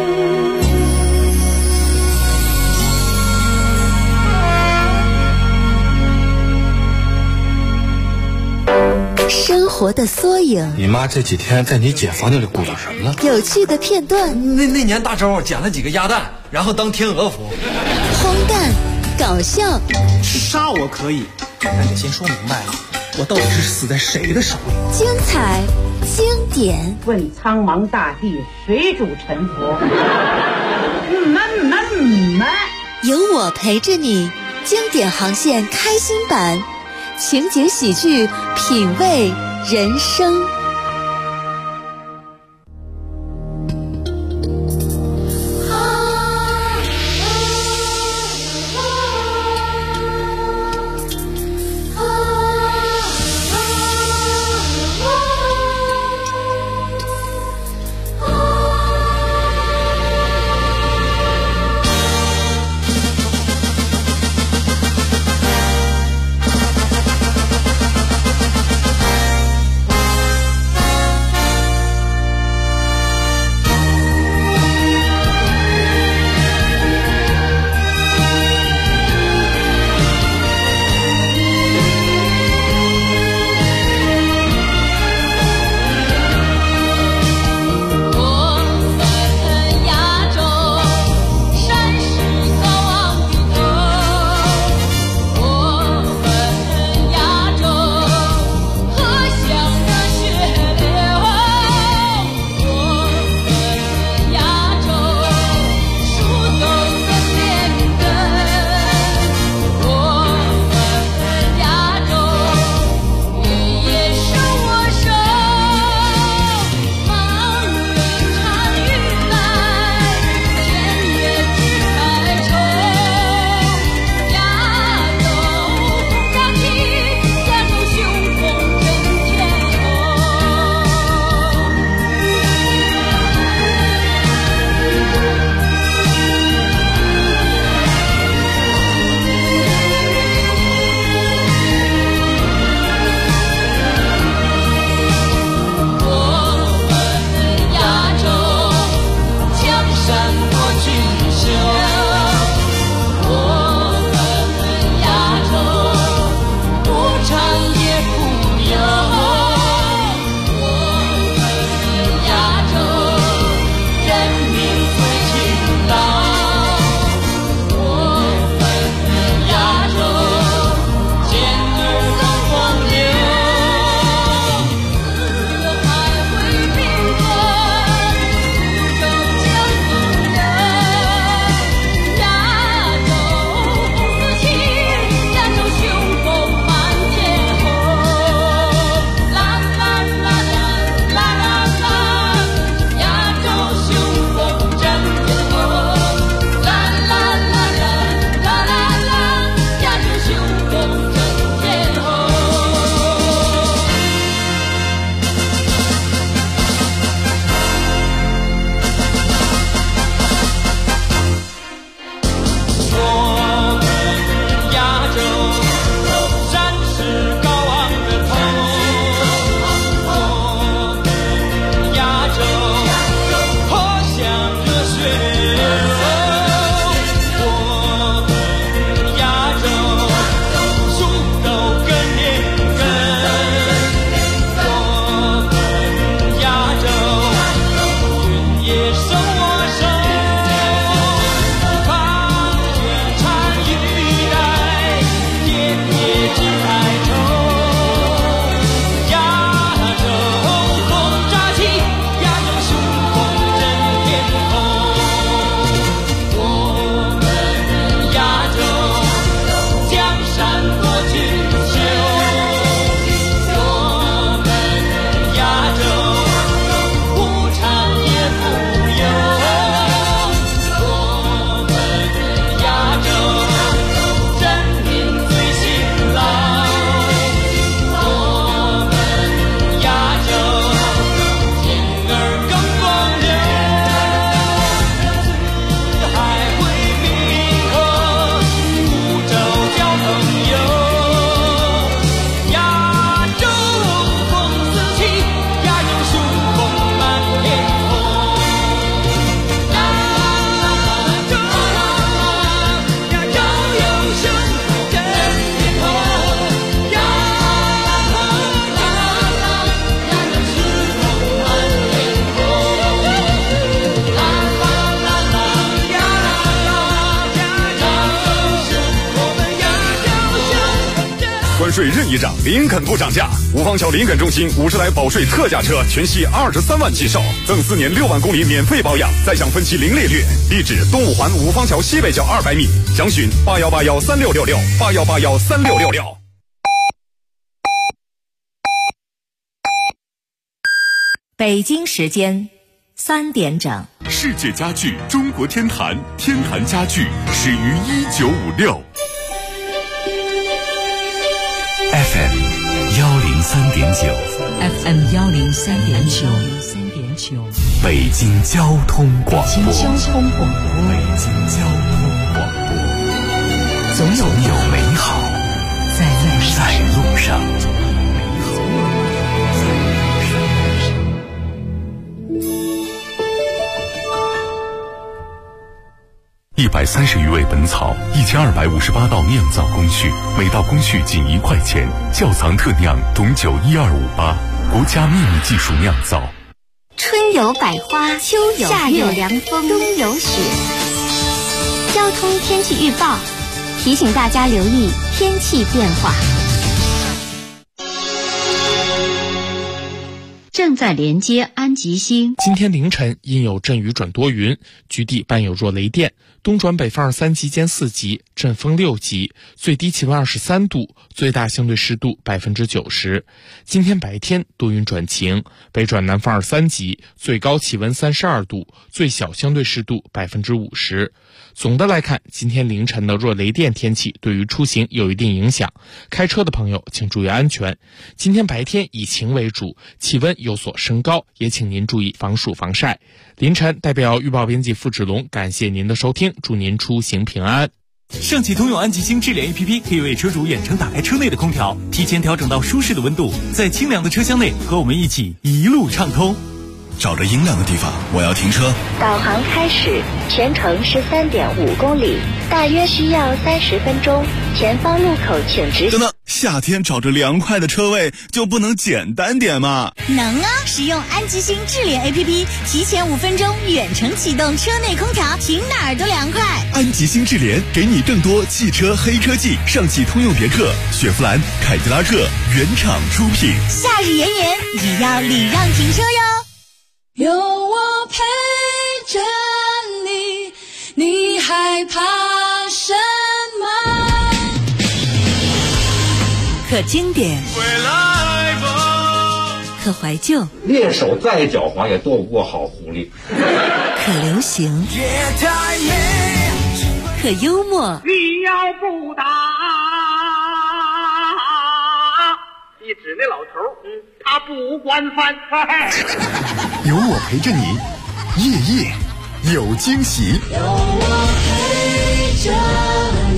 生活的缩影， 你妈这几天在你姐房间里鼓捣什么了？ 有趣的片段， 那年大周捡了几个鸭蛋，然后当天鹅服。 荒诞，搞笑。 杀我可以，但得先说明白了，我到底是死在谁的手里？ 精彩，经典。 问苍茫大地，谁主沉浮？ 有我陪着你，经典航线开心版，情节喜剧，品味人生。 税任意涨，林肯不涨价。五方桥林肯中心50台保税特价车，全系23万起售，赠4年6万公里免费保养，再享分期零利率。地址：东五环五方桥西北角200米，详询81813666，81813666。 北京时间3点整。 世界家具中国天坛，天坛家具始于1956。 FM 103.9 FM 103.9， 北京交通广播。 北京交通广播，总有美好在路上。 130余味本草，1258道酿造工序，每道工序仅1块钱。窖藏特酿董酒12588，国家秘密技术酿造。 春有百花，秋有夏有凉风，冬有雪。交通天气预报提醒大家留意天气变化。 正在连接安吉星。 今天凌晨阴有阵雨转多云，局地伴有弱雷电，东转北风3级间4级，阵风6级，最低气温23度，最大相对湿度90%。今天白天多云转晴，北转南风3级，最高气温32度，最小相对湿度50%。总的来看，今天凌晨的弱雷电天气对于出行有一定影响，开车的朋友请注意安全。今天白天以晴为主，气温有所升高，也请您注意防暑防晒。凌晨代表预报编辑付志龙感谢您的收听，祝您出行平安。 上汽通用安吉星智联 APP 可以为车主远程打开车内的空调，提前调整到舒适的温度，在清凉的车厢内和我们一起一路畅通。 找着阴凉的地方，我要停车。 导航开始，全程13.5公里，大约需要30分钟。前方路口请直行。 等等，夏天找着凉快的车位就不能简单点吗？ 能啊！使用安吉星智联 APP， 提前5分钟远程启动车内空调，停哪儿都凉快。 安吉星智联给你更多汽车黑科技，上汽通用别克、雪佛兰、凯迪拉克原厂出品。 夏日炎炎，也要礼让停车哟。 有我陪着你，你害怕什么？ 可经典，可怀旧， 猎手再狡猾也斗不过好狐狸。 可流行，可幽默。 你要不打，一指那老头，他不惯犯。 有我陪着你，夜夜有惊喜。 有我陪着你。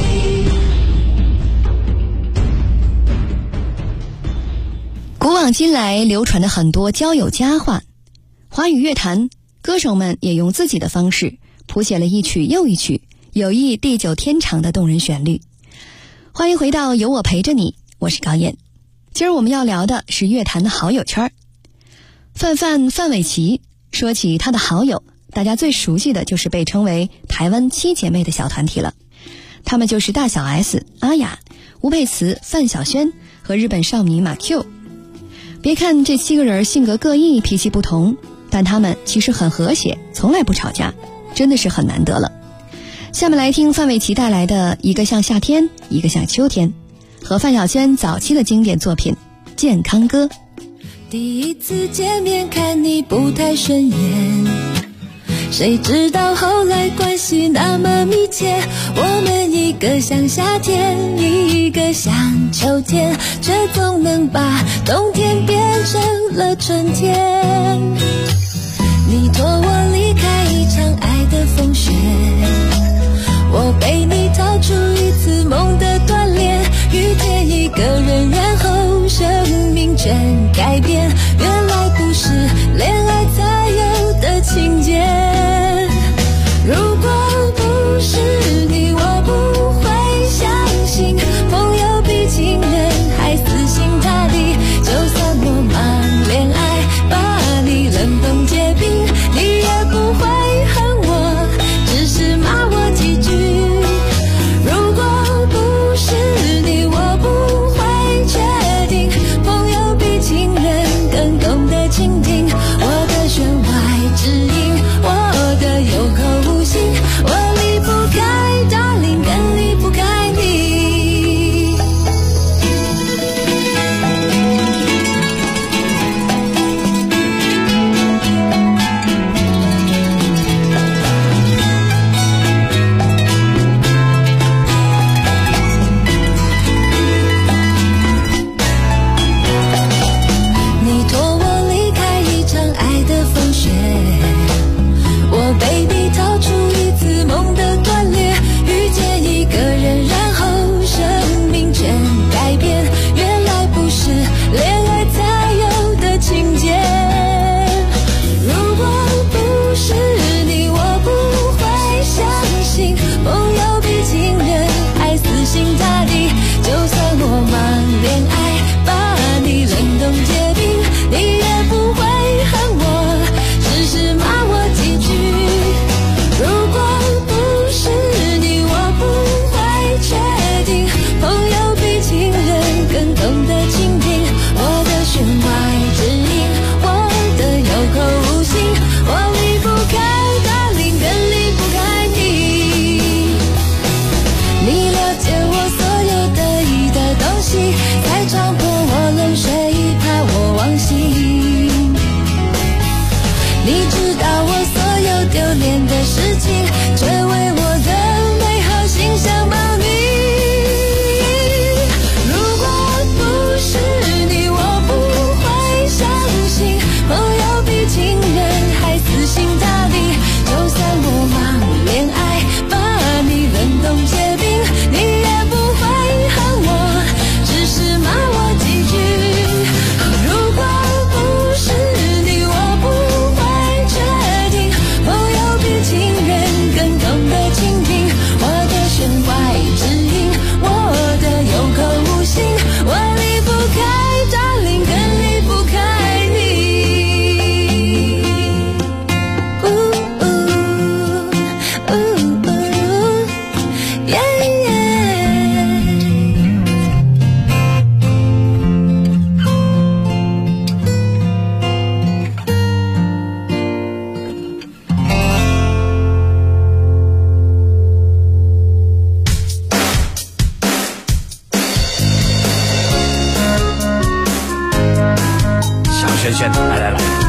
古往今来流传的很多交友佳话，华语乐坛歌手们也用自己的方式谱写了一曲又一曲有意地久天长的动人旋律。欢迎回到有我陪着你，我是高燕。今儿我们要聊的是乐坛的好友圈。范玮琪说起他的好友，大家最熟悉的就是被称为台湾7姐妹的小团体了。她们就是大小 S、阿雅、吴佩慈、范晓萱和日本少女马 Q。 别看这7个人性格各异，脾气不同，但他们其实很和谐，从来不吵架，真的是很难得了。下面来听范玮琪带来的一个像夏天，一个像秋天，和范晓萱早期的经典作品《健康歌》。 第一次见面看你不太顺眼，谁知道后来关系那么密切，我们一个像夏天，一个像秋天，却总能把冬天变成了春天。你托我离开一场爱的风雪，我陪你逃出一次梦的锻炼，遇见一个人，然后生命全改变，原来不是恋爱才有的情节。如果不是你，我不会相信朋友比情人还死心塌地，就算我忙恋爱，把你冷冻结冰，你也不会恨我，只是骂我几句。如果不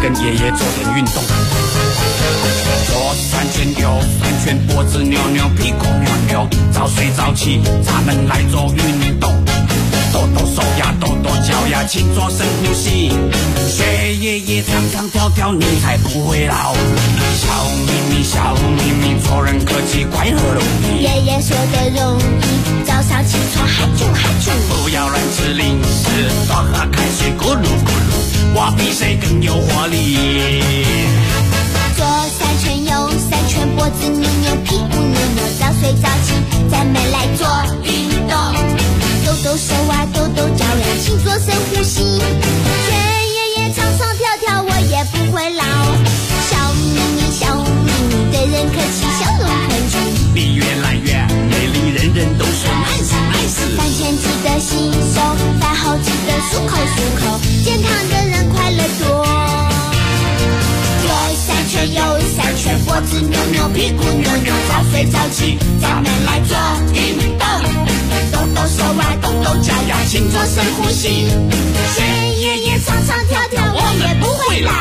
跟爷爷做点运动。左3圈右3圈，脖子扭扭，屁股扭扭，早睡早起，咱们来做运动。抖抖手呀，抖抖脚呀，勤做深呼吸，学爷爷唱唱跳跳，你才不会老。笑眯眯，笑眯眯，做人客气，快乐容易。 爷爷说的容易，早上起床嗨啾嗨啾， 不要乱吃零食，多喝开水，咕噜咕噜，我比谁更有活力。 左3圈右3圈，脖子扭扭，屁股扭扭，早睡早起，咱们来做运动。抖抖手啊，抖抖脚呀，勤做深呼吸，学爷爷唱唱跳跳，我也不会老。笑眯眯，笑眯眯，对人客气，笑容可掬， 你越来越美丽，人人都说 nice nice。 饭前记得洗手，饭后记得漱口漱口，健康的人快乐多。左3圈右3圈，脖子扭扭，屁股扭扭，早睡早起，咱们来做运动。抖抖手啊，抖抖脚呀，勤做深呼吸，学爷爷唱唱跳跳，我也不会老。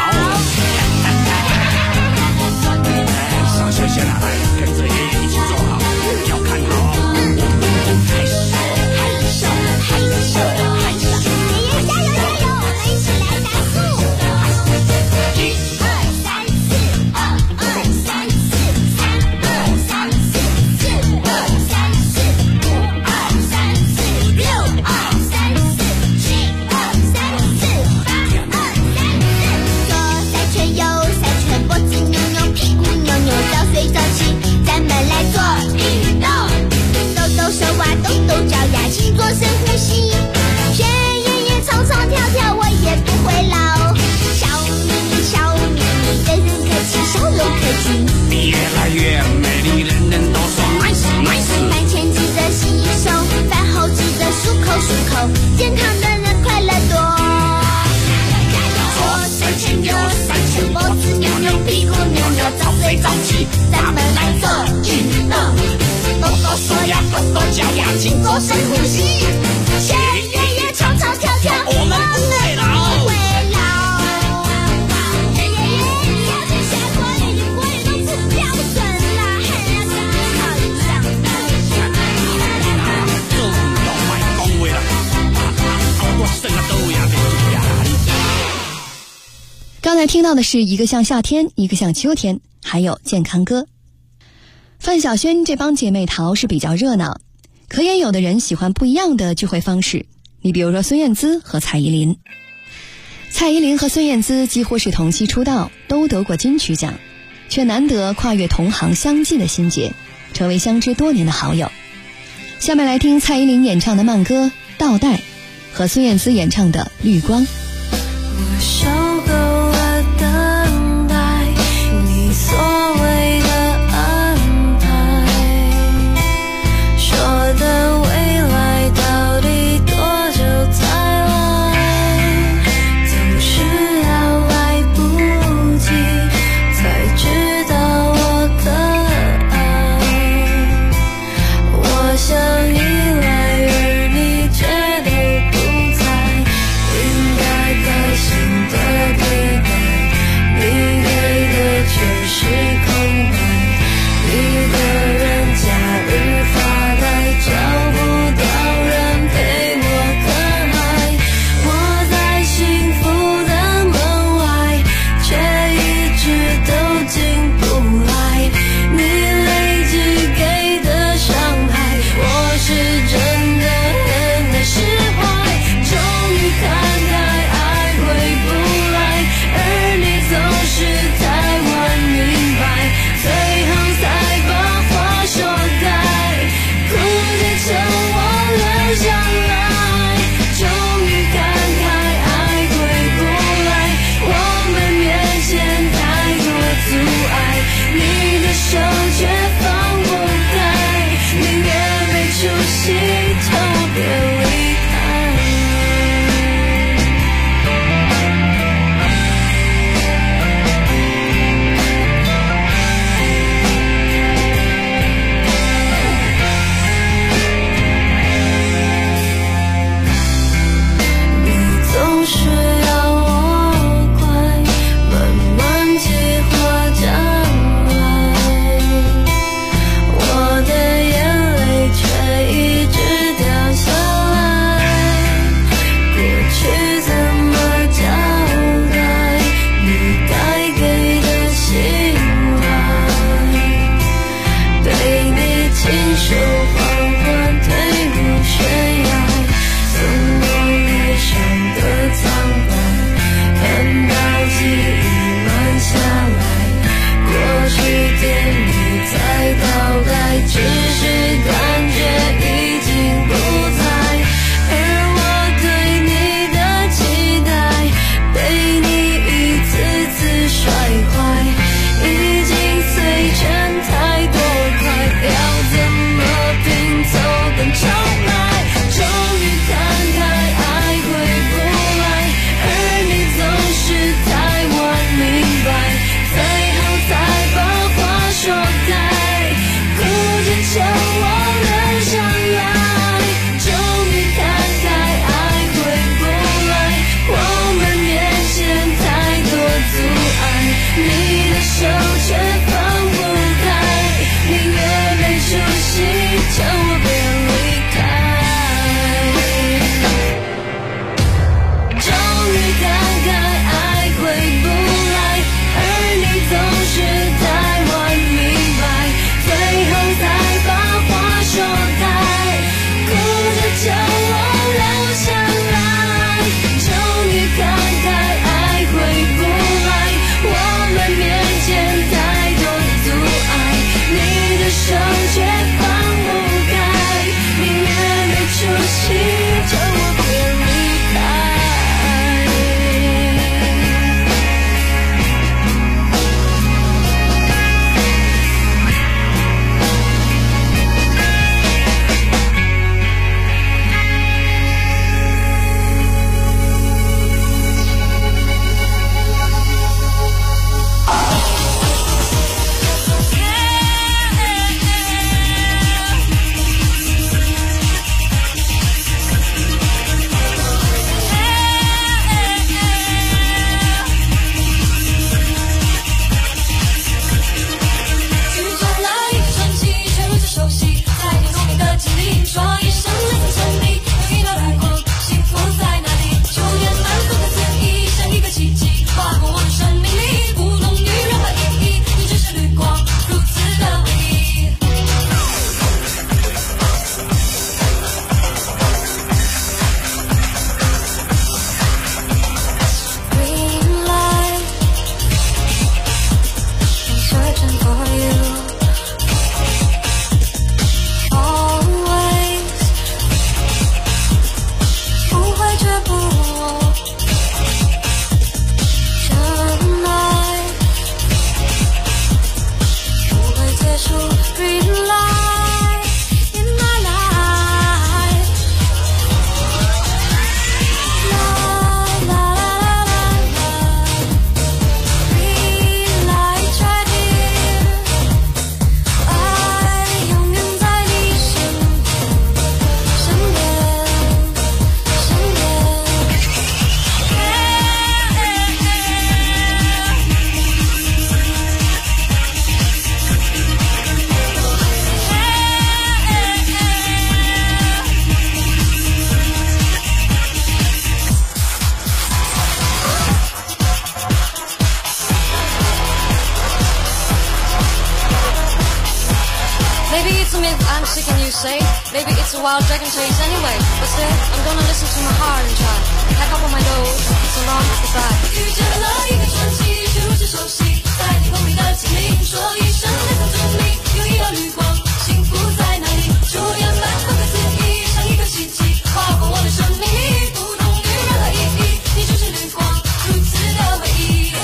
上学先来，跟着爷爷一起做好，要看好。害羞害羞害羞害羞， 爷爷加油加油，我们一起来加速。1 2 3 4 2 2 3 4 3 2 3 4 4 2 3 4 5 2 3 4 6 2 3 4 2 2 3 4 7 2 3 4。左3圈右3圈，脖子扭扭，屁股扭扭，早睡早起，咱们来做运动。抖抖手啊，抖抖脚呀，勤做深呼吸，学爷爷唱唱跳跳，我也不会老。笑眯眯，笑眯眯，对人客气，笑容可掬， 你越来越美丽，人人都说 nice nice。 饭前记得洗手，饭后记得漱口漱口，健康的人快乐多。左3圈右3圈，脖子扭扭，屁股扭扭，早睡早起，咱们来做运动。抖抖手呀，抖抖脚呀，勤做深呼吸，学爷爷唱唱跳跳，我们不会老。 刚才听到的是一个像夏天，一个像秋天，还有健康歌。范晓萱这帮姐妹淘是比较热闹，可也有的人喜欢不一样的聚会方式。你比如说孙燕姿和蔡依林。蔡依林和孙燕姿几乎是同期出道，都得过金曲奖，却难得跨越同行相继的心结，成为相知多年的好友。下面来听蔡依林演唱的慢歌《倒带》和孙燕姿演唱的《绿光》。 我受够了等待，你所谓的安排，说的未来到底多久才来，总是要来不及才知道我的爱。我想依赖，而你却都不在，应该开心的你的手却放不开，宁愿没出息，叫我别离开。终于感慨爱回不来，而你总是太晚明白，最后才把话说开，哭着叫我留下来。终于感慨爱回不来，我们面前太多阻碍，你的手却放不开，宁愿没出息，叫我别离开。 Maybe it's a myth I'm sick and you say. Maybe it's a wild dragon chase anyway. But still, I'm gonna listen to my heart and try. Pack up on my nose, so long goodbye. 遇见了一个传奇，却如此熟悉，在你梦里的精灵，说一声那场证明，有一道绿光，幸福在哪里？出现般不可思议，像一个奇迹，划过我的生命里，不同于任何意义，你就是绿光，如此的唯一。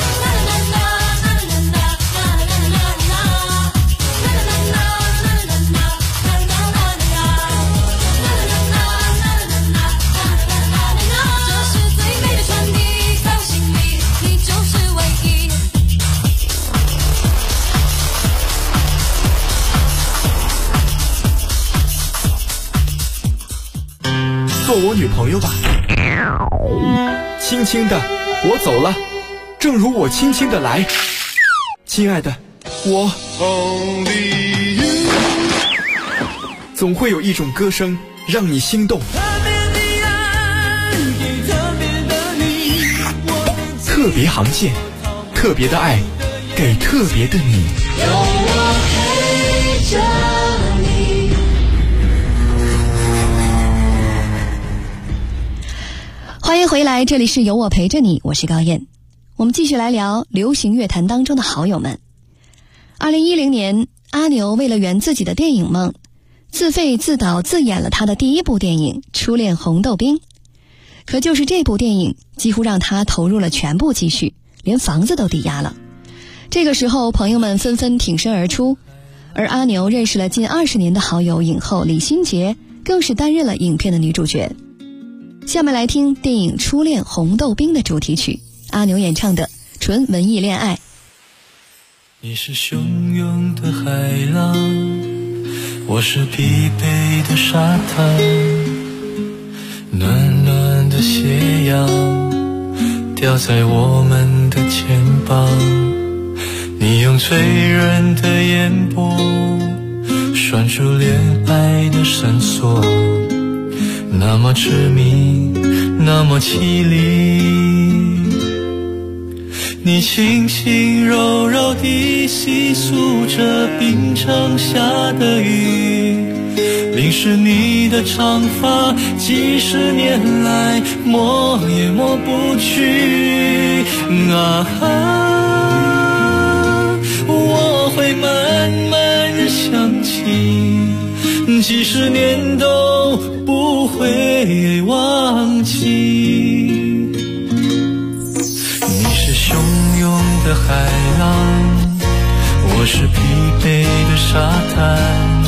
做我女朋友吧，轻轻的，我走了，正如我轻轻的来，亲爱的，我总会有一种歌声让你心动，特别航线，特别的爱，给特别的你。有我陪着你。 欢迎回来，这里是有我陪着你，我是高燕。我们继续来聊流行乐坛当中的好友们。2010年，阿牛为了圆自己的电影梦，自费自导自演了他的第一部电影《初恋红豆冰》。可就是这部电影几乎让他投入了全部积蓄，连房子都抵押了。这个时候，朋友们纷纷挺身而出，而阿牛认识了近20年的好友影后李心洁，更是担任了影片的女主角。下面来听电影《初恋红豆冰》的主题曲，阿牛演唱的纯文艺恋爱。 你是汹涌的海浪，我是疲惫的沙滩，暖暖的斜阳掉在我们的肩膀。 醉人的眼波，拴住恋爱的绳索，那么痴迷，那么凄厉。你轻轻柔柔地细诉着冰城下的雨，淋湿你的长发，几十年来抹也抹不去。我会慢慢地想起，几十年都不会忘记。你是汹涌的海浪，我是疲惫的沙滩，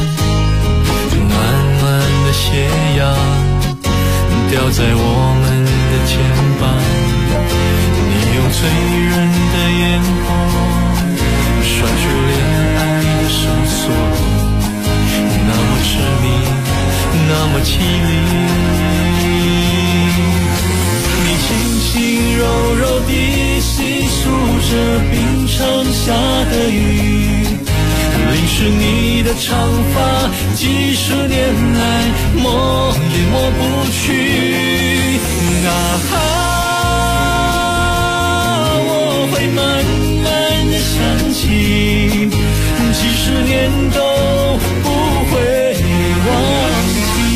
暖暖的斜阳掉在我们的肩膀。你用醉人的眼光拴住恋爱的绳索，那么痴迷，那么凄厉。你轻轻柔柔地细诉着冰城下的雨，淋湿你的长发，几十年来抹也抹不去。我会慢慢地想起，几十年都不会忘记。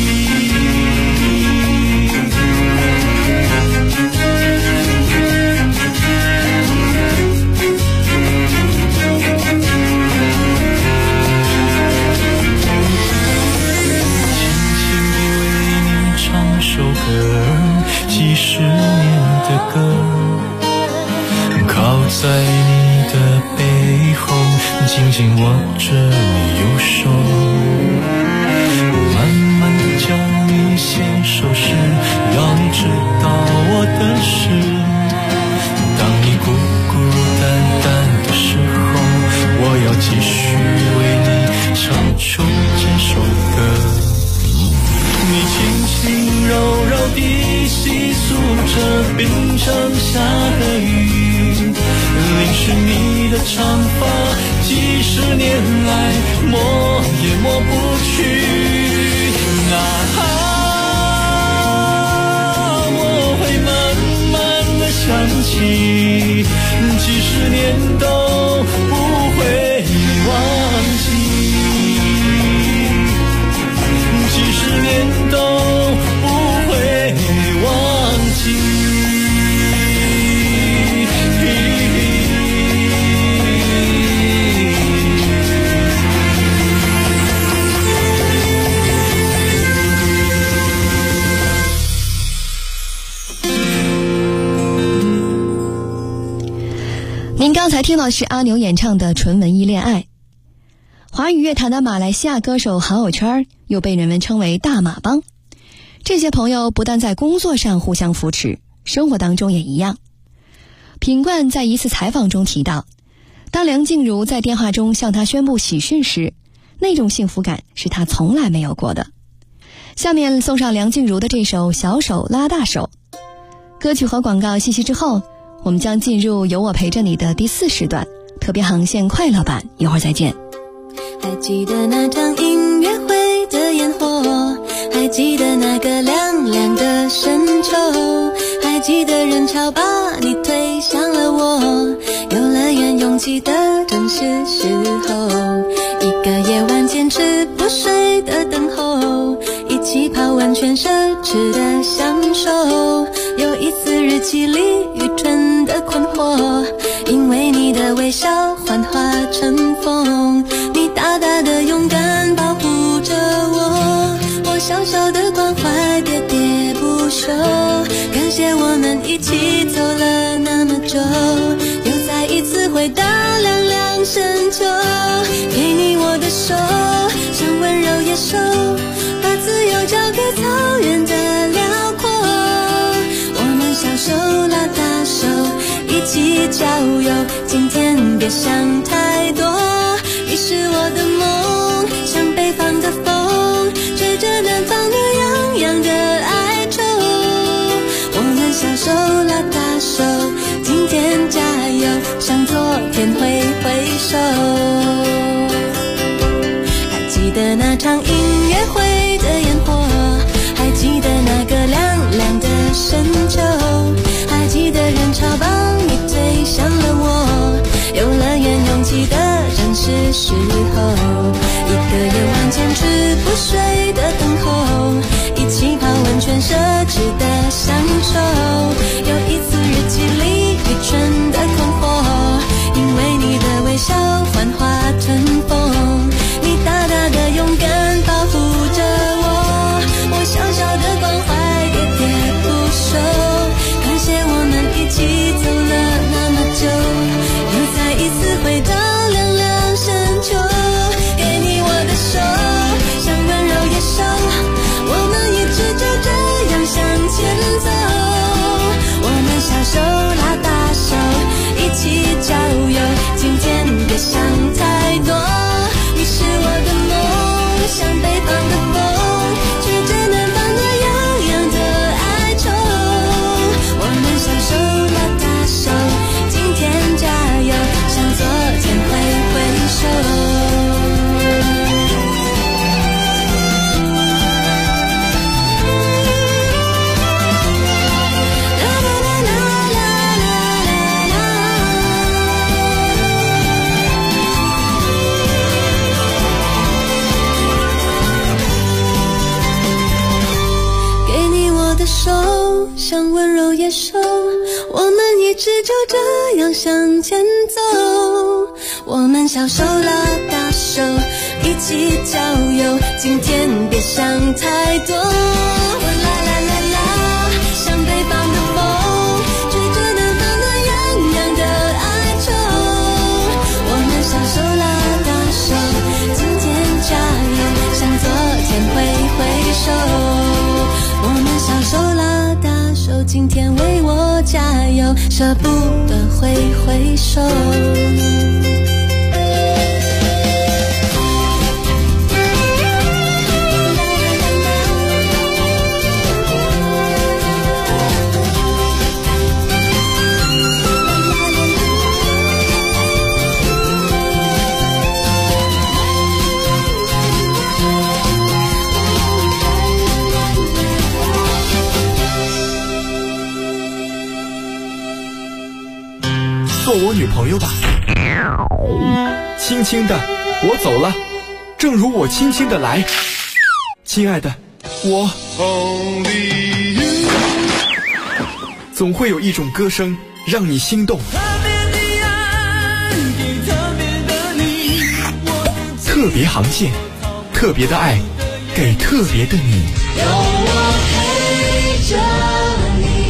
几十年的歌，靠在你的背后，紧紧握着你右手，慢慢地教你写首诗，要你知道我的事。当你孤孤单单的时候，我要继续为你唱出这首歌。你轻轻柔柔地细诉着冰城下的雨，淋湿你的长发，几十年来抹也抹不去。我会慢慢地想起，几十年都不会忘记。几十年都不会忘记。 您刚才听到的是阿牛演唱的纯文艺恋爱。华语乐坛的马来西亚歌手好友圈又被人们称为大马帮。这些朋友不但在工作上互相扶持，生活当中也一样。品冠在一次采访中提到，当梁静茹在电话中向他宣布喜讯时，那种幸福感是他从来没有过的。下面送上梁静茹的这首《小手拉大手》。歌曲和广告信息之后，我们将进入有我陪着你的第4时段特别航线快乐版，一会儿再见。 还记得那场音乐会的烟火，还记得那个凉凉的深秋，还记得人潮把你推向了我，游乐园拥挤的正是时候，一个夜晚坚持不睡的等候，一起泡温泉奢侈的享受，有一丝日记里愚蠢的困惑，因为你的微笑幻化成风，你大大的勇敢保护着我，我小小的关怀喋喋不休，感谢我们一起走了那么久，又再一次回到凉凉深秋，给你我的手，像温柔野兽，把自由交给草原的辽阔，我们小手拉大手，一起郊游，今天别想太多，你是我的梦，像北方的风，吹着南方暖洋洋的哀愁，我们小手拉大手，今天加油，向左天挥挥手。还记得那场音乐会的烟火，还记得那个亮亮的深秋，还记得人潮帮你推向了我，游乐园拥挤的正是时候，一个夜晚坚持不睡的等候，一起泡温泉奢侈的享受，有一次日记里愚蠢的困惑，因为你的微笑幻化成风，你大大的勇敢保护着我，我小小的关怀喋喋不休，感谢我们一起走了那么久，又再一次回到凉凉深秋，给你我的手，像温柔野兽，我们一直就这样向前走，我们小手拉大手，一起郊游，今天别想太多，你是我的梦，像北方的风，吹着南方的洋洋的哀愁，我们小手拉大手，今天加油，向昨天挥挥手。手像温柔野兽，我们一直就这样向前走，我们小手拉大手，一起郊游，今天别想太多，啦啦啦啦，像北方的风，吹着南方的洋洋的哀愁，我们小手拉大手，今天加油，向昨天挥挥手，我们小手拉大手，今天为我加油，舍不得挥挥手。 做我女朋友吧。轻轻的，我走了，正如我轻轻的来。亲爱的，我总会有一种歌声让你心动。特别航线，特别的爱，给特别的你。有我陪着你。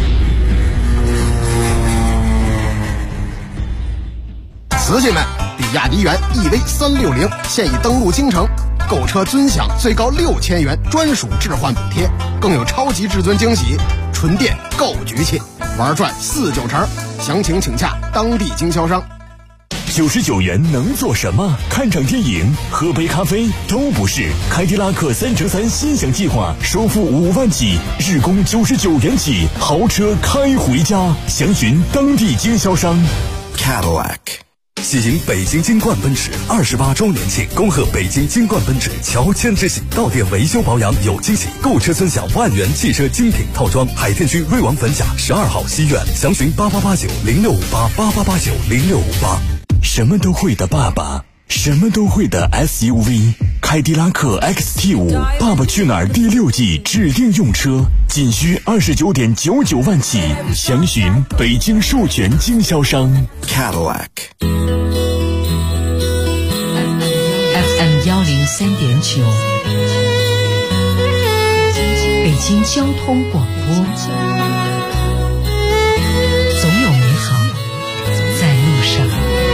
瓷器们，比亚迪元 EV360现已登陆京城，购车尊享最高6000元专属置换补贴，更有超级至尊惊喜，纯电够局气，玩转49成，详情请洽当地经销商。 99元能做什么？看场电影、喝杯咖啡都不是。凯迪拉克3乘3心想计划，首付5万起，日供99元起，豪车开回家。详询当地经销商。 Cadillac。喜迎北京金冠奔驰28周年庆，恭贺北京金冠奔驰乔迁之喜，到店维修保养有惊喜，购车尊享万元汽车精品套装。海淀区瑞王粉甲12号西苑，详询8889065888890658。 什么都会的爸爸，什么都会的 SUV， 凯迪拉克 XT5 爸爸去哪儿第6季指定用车，仅需29.99万起，详询北京授权经销商。 Cadillac。 FM 103.9，北京交通广播，总有美好在路上。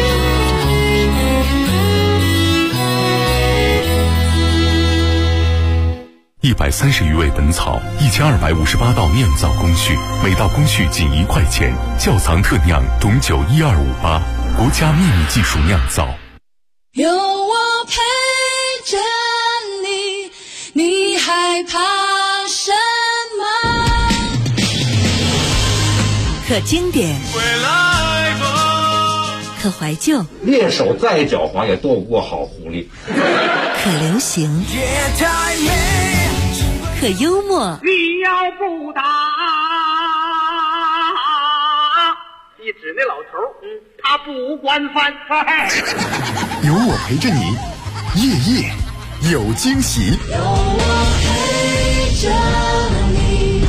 130余味本草，1258道酿造工序，每道工序仅1块钱。窖藏特酿董酒12588，国家秘密技术酿造。 有我陪着你，你害怕什么？ 可经典， 可怀旧， 猎手再狡猾也躲不过好狐狸， 可流行，可幽默。 你要不打，你指那老头，他不惯犯。 有我陪着你，夜夜有惊喜。 有我陪着你。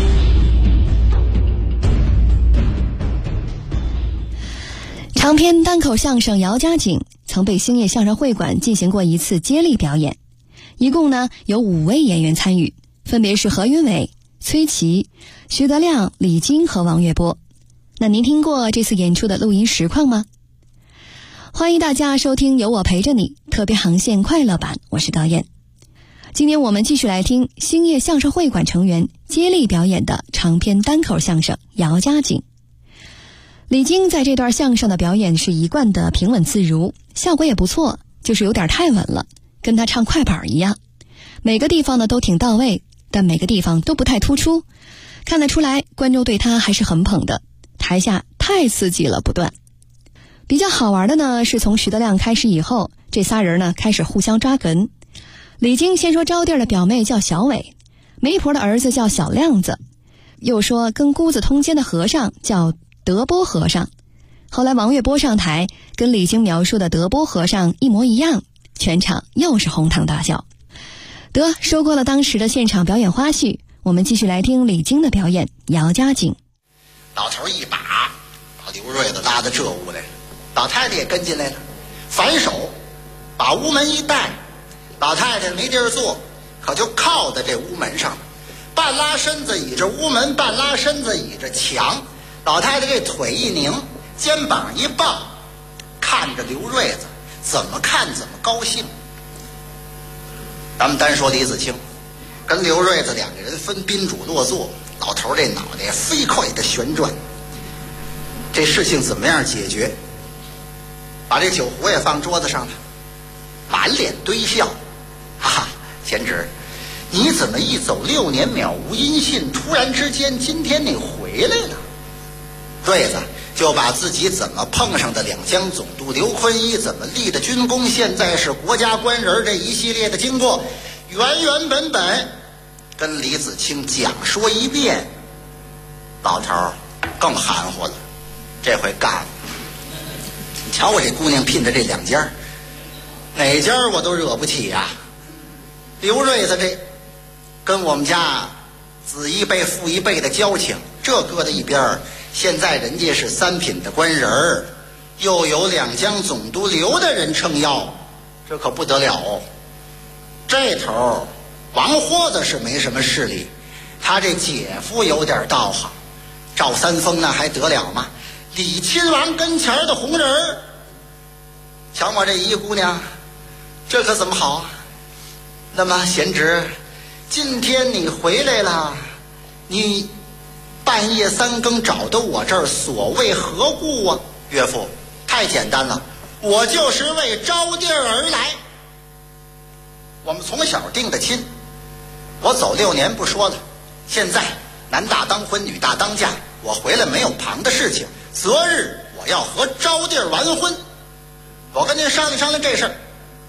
长篇单口相声《姚家井》曾被兴业相声会馆进行过一次接力表演，一共呢有5位演员参与，分别是何云伟、崔琦、徐德亮、李菁和王月波。那您听过这次演出的录音实况吗？欢迎大家收听有我陪着你特别航线快乐版，我是高燕。今天我们继续来听兴业相声会馆成员接力表演的长篇单口相声《姚家井》。李菁在这段相声的表演是一贯的平稳自如，效果也不错，就是有点太稳了，跟他唱快板一样，每个地方呢都挺到位，但每个地方都不太突出，看得出来观众对他还是很捧的，台下太刺激了不断。比较好玩的呢是从徐德亮开始以后，这仨人呢开始互相抓哏。李菁先说招娣的表妹叫小伟，媒婆的儿子叫小亮子，又说跟姑子通奸的和尚叫德波和尚。后来王月波上台，跟李菁描述的德波和尚一模一样，全场又是哄堂大笑。得说过了当时的现场表演花絮，我们继续来听李菁的表演《姚家井》。 老头一把把刘瑞子拉到这屋来，老太太也跟进来了，反手把屋门一带，老太太没地儿坐，可就靠在这屋门上，半拉身子倚着屋门，半拉身子倚着墙。老太太这腿一拧，肩膀一抱，看着刘瑞子，怎么看怎么高兴。咱们单说李子清跟刘瑞子两个人分宾主落座，老头这脑袋飞快的旋转，这事情怎么样解决？把这酒壶也放桌子上了，满脸堆笑。哈哈，贤侄，你怎么一走6年渺无音信，突然之间今天你回来了？瑞子就把自己怎么碰上的两江总督刘坤一，怎么立的军功，现在是国家官人，这一系列的经过原本跟李子清讲说一遍。老头更含糊了，这回干了。你瞧我这姑娘聘的这2家，哪家我都惹不起呀。刘瑞子这跟我们家子一辈父一辈的交情，这搁在一边，现在人家是3品的官人，又有两江总督刘的人撑腰，这可不得了。这头王豁子是没什么势力，他这姐夫有点道行，赵三丰那还得了吗？李亲王跟前的红人，瞧我这一姑娘，这可怎么好？那么贤侄，今天你回来了，你半夜3更找到我这儿，所谓何故啊？岳父，太简单了，我就是为招娣而来。我们从小定的亲，我走6年不说了，现在男大当婚，女大当嫁，我回来没有旁的事情，择日我要和招娣完婚。我跟您商量商量这事儿。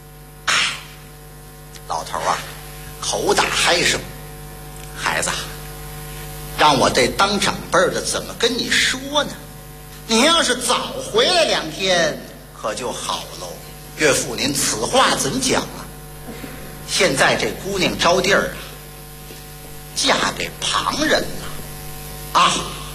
老头啊，口打嗨声，孩子，让我这当长辈的怎么跟你说呢？你要是早回来2天可就好喽。岳父您此话怎讲啊？现在这姑娘招娣啊，嫁给旁人了。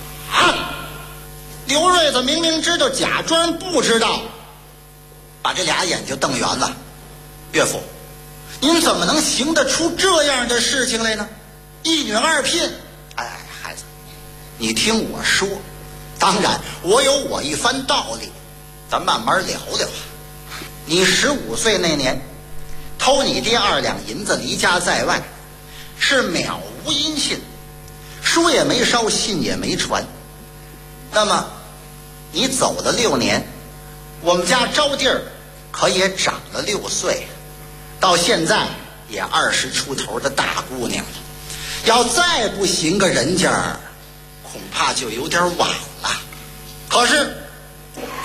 刘瑞子明明知道，假装不知道，把这俩眼睛瞪圆了。岳父，您怎么能行得出这样的事情来呢？一女2聘。孩子，你听我说，当然我有我一番道理，咱慢慢聊聊啊。你15岁那年偷你爹2两银子，离家在外，是渺无音信，书也没烧，信也没传。那么你走了6年，我们家招娣可也长了6岁，到现在也20出头的大姑娘了。要再不行个人家，恐怕就有点晚了。可是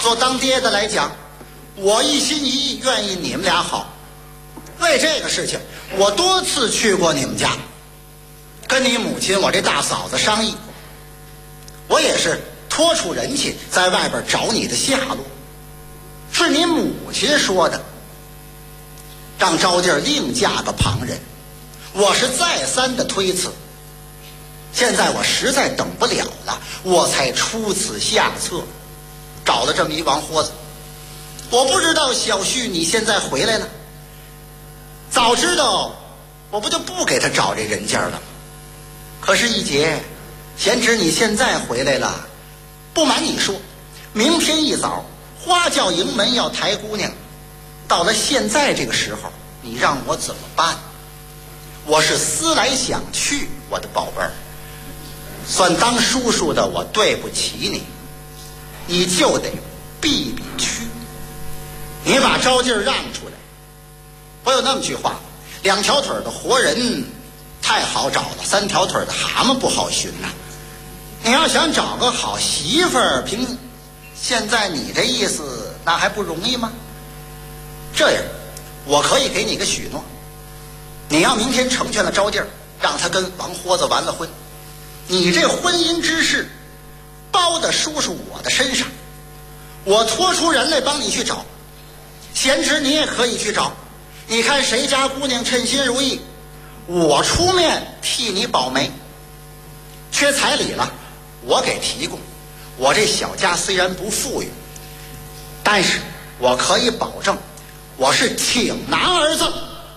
做当爹的来讲，我一心一意愿意你们俩好。为这个事情，我多次去过你们家，跟你母亲我这大嫂子商议。我也是拖出人去，在外边找你的下落。是你母亲说的，让招娣另嫁个旁人。我是再三的推辞，现在我实在等不了了，我才出此下策，找了这么一王豁子。我不知道小婿你现在回来了，早知道我不就不给他找这人家了。可是一姐，贤侄你现在回来了，不瞒你说，明天一早花轿迎门要抬姑娘，到了现在这个时候，你让我怎么办？我是思来想去，我的宝贝儿，算当叔叔的我对不起你，你就得避避屈，你把招娣让出来。我有那么句话，两条腿的活人太好找了，三条腿的蛤蟆不好寻呐。你要想找个好媳妇儿，凭现在你这意思，那还不容易吗？这样，我可以给你个许诺，你要明天成全了招娣，让他跟王豁子完了婚，你这婚姻之事包在叔叔我的身上，我拖出人来帮你去找。贤侄你也可以去找，你看谁家姑娘称心如意，我出面替你保媒。缺彩礼了，我给提供。我这小家虽然不富裕，但是我可以保证，我是挺拿儿子，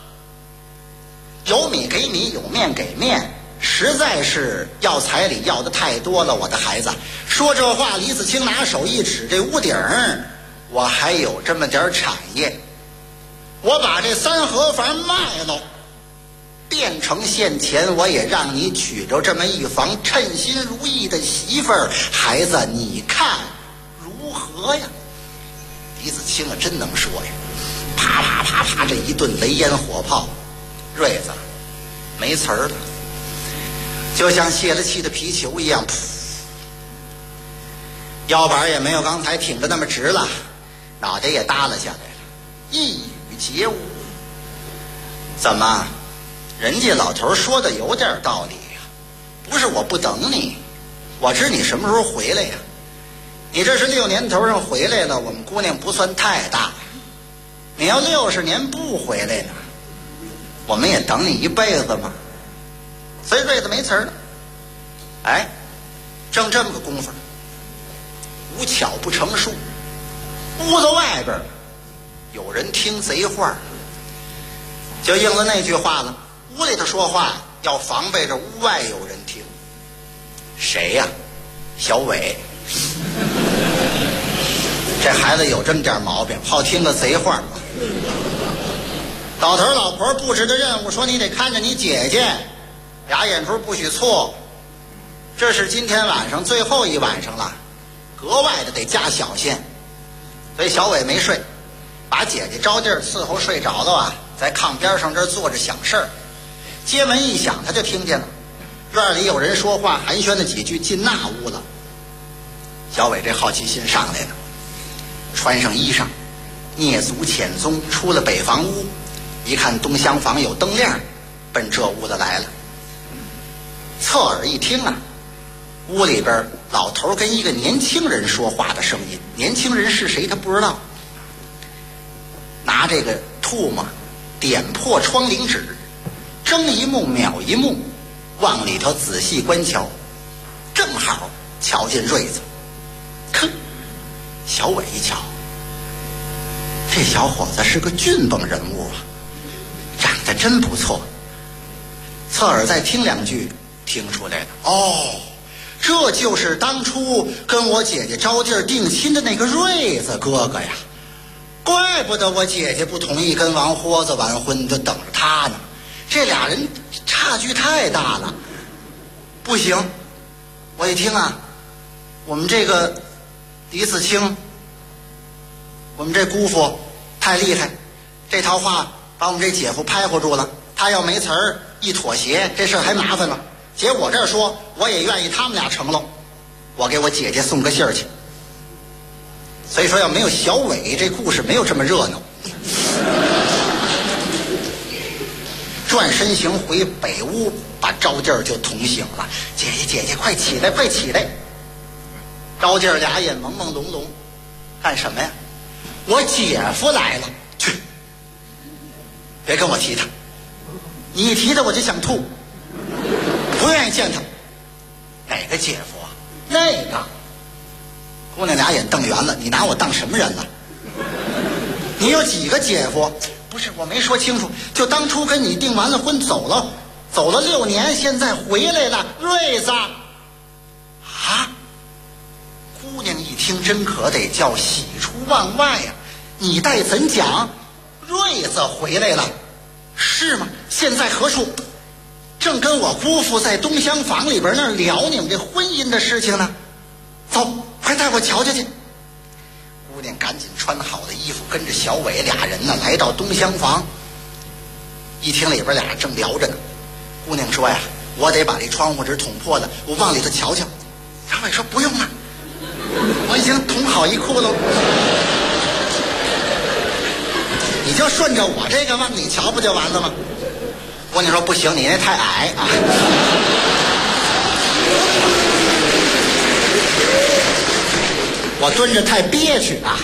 有米给米，有面给面，实在是要彩礼要的太多了。我的孩子说这话，李子清拿手一指这屋顶，我还有这么点产业，我把这3合房卖了，变成现钱，我也让你娶着这么一房称心如意的媳妇儿。孩子你看如何呀？李子清啊真能说呀，啪啪啪啪这一顿雷烟火炮，瑞子没词儿了，就像泄了气的皮球一样，噗，腰板也没有刚才挺得那么直了，脑袋也耷拉下来了，一语皆无。怎么，人家老头说的有点道理呀，不是我不等你，我知你什么时候回来呀。你这是6年头上回来了，我们姑娘不算太大，你要60年不回来呢，我们也等你一辈子嘛。所以瑞子没词儿了。哎，正这么个功夫，无巧不成书，屋子外边有人听贼话，就应了那句话了，屋里头说话要防备着屋外有人听。谁呀？小伟。这孩子有这么点毛病，好听个贼话。老头老婆布置的任务说，你得看着你姐姐，俩眼珠不许错。这是今天晚上最后一晚上了，格外的得加小心。所以小伟没睡，把姐姐招娣伺候睡着了啊，在炕边上这儿坐着想事儿。街门一响，他就听见了，院里有人说话，寒暄了几句，进那屋了。小伟这好奇心上来了，穿上衣裳，蹑足潜踪出了北房屋，一看东厢房有灯亮，奔这屋子来了。侧耳一听啊，屋里边老头跟一个年轻人说话的声音，年轻人是谁他不知道，拿这个唾沫点破窗棂纸，睁一目秒一目，往里头仔细观瞧，正好瞧见瑞子。吭，小伟一瞧，这小伙子是个俊蹦人物啊，长得真不错。侧耳再听2句，听出来了，哦，这就是当初跟我姐姐招娣定亲的那个瑞子哥哥呀，怪不得我姐姐不同意跟王豁子完婚，就等着他呢。这俩人差距太大了，不行。我一听啊，我们这个李子清，我们这姑父太厉害，这套话把我们这姐夫拍活住了，他要没词儿一妥协，这事儿还麻烦了。姐我这儿说，我也愿意他们俩成了，我给我姐姐送个信儿去。 所以说要没有小伟，这故事没有这么热闹。转身行回北屋，把招娣就捅醒了。姐姐姐姐，快起来快起来！招娣俩眼朦朦胧胧，干什么呀？我姐夫来了。去，别跟我提他，你一提他我就想吐，不愿意见他。哪个姐夫啊？那个。姑娘俩眼瞪圆了，你拿我当什么人了？你有几个姐夫？不是，我没说清楚，就当初跟你订完了婚走了6年，现在回来了。瑞子啊！姑娘一听真可得叫喜出望外呀！你待怎讲？瑞子回来了，是吗？现在何处？正跟我姑父在东厢房里边那儿聊你们这婚姻的事情呢。走，快带我瞧瞧去。姑娘赶紧穿好的衣服，跟着小伟俩人呢来到东厢房。一听里边俩正聊着呢，姑娘说呀：“我得把这窗户纸捅破了，我往里头瞧瞧。”小伟说：“不用了，我已经捅好一窟窿，你就顺着我这个往里瞧不就完了吗？”姑娘说：“不行，你那太矮啊。”我蹲着太憋屈啊，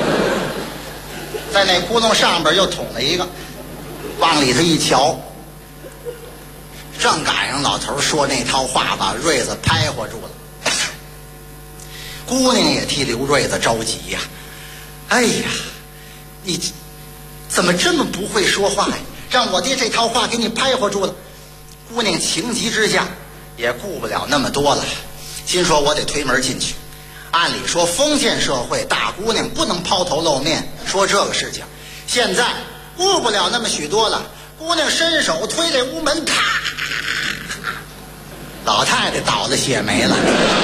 在那窟窿上边又捅了一个，往里头一瞧，正赶上老头说那套话，把瑞子拍活住了。姑娘也替刘瑞子着急呀，哎呀，你怎么这么不会说话呀？让我爹这套话给你拍活住了。姑娘情急之下也顾不了那么多了，心说我得推门进去。按理说封建社会大姑娘不能抛头露面说这个事情，现在顾不了那么许多了。姑娘伸手推这屋门，咔，老太太倒了血霉了。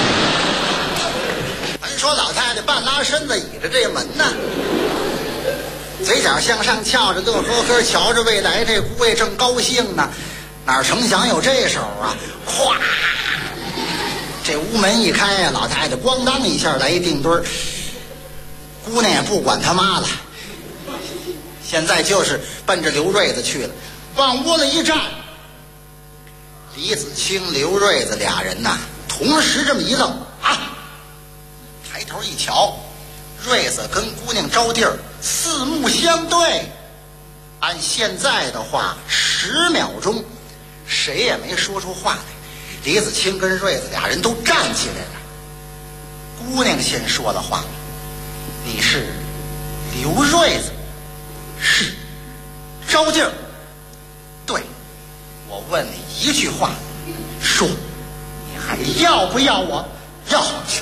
咱说老太太半拉身子倚着这门呢，嘴角向上翘着，乐呵呵瞧着未来这姑爷正高兴呢，哪成想有这手啊！咵，这屋门一开呀，老太太咣当一下来一定墩儿。姑娘也不管他妈了，现在就是奔着刘瑞子去了。往屋里一站，李子清、刘瑞子俩人呐，同时这么一愣啊，抬头一瞧，瑞子跟姑娘招娣儿四目相对。按现在的话，10秒钟，谁也没说出话来。李子清跟瑞子俩人都站起来了。姑娘先说了话：“你是刘瑞子？”“是。”“招娣儿？”“对。”“我问你一句话，说你还要不要我？”“要。”“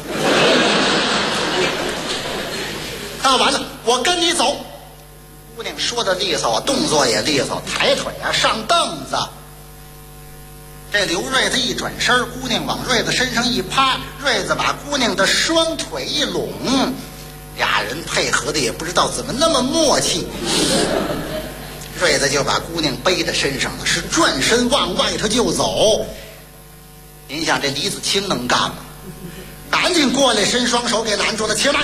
那完了，我跟你走。”姑娘说的利索，动作也利索，抬腿啊，上凳子。这刘瑞子一转身，姑娘往瑞子身上一趴，瑞子把姑娘的双腿一拢，俩人配合的也不知道怎么那么默契。瑞子就把姑娘背在身上了，是转身往外头就走。您想这李子清能干吗？赶紧过来，伸双手给拦住了。起来！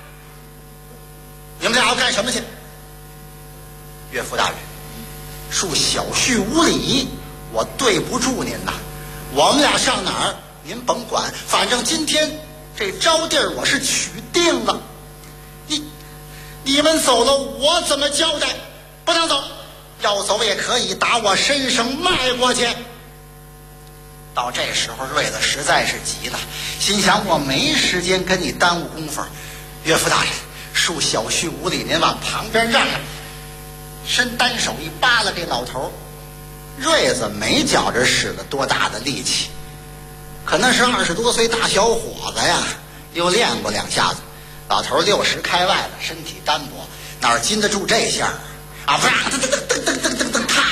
你们俩要干什么去？岳父大人，恕小婿无礼，我对不住您呐。我们俩上哪儿您甭管，反正今天这招娣儿我是娶定了。你们走了，我怎么交代？不能走，要走也可以打我身上迈过去。到这时候，瑞子实在是急了，心想我没时间跟你耽误功夫。岳父大人，恕小婿无礼，您往旁边让让。伸单手一扒拉这老头，瑞子没觉着使了多大的力气，可那是20多岁大小伙子呀，又练过2下子。老头60开外了，身体单薄，哪经得住这下啊？啪，噔噔噔噔噔噔噔，啪，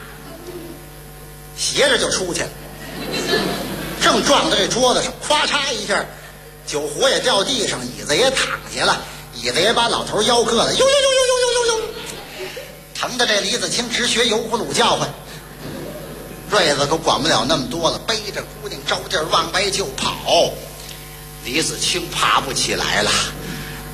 斜着就出去了，正撞到这桌子上，咵嚓一下，酒壶也掉地上，椅子也躺下了，椅子也把老头腰硌了，呦呦呦呦呦呦呦呦，疼的这李子清直学油葫芦叫唤。瑞子可管不了那么多了，背着姑娘招娣往外就跑。李子清爬不起来了，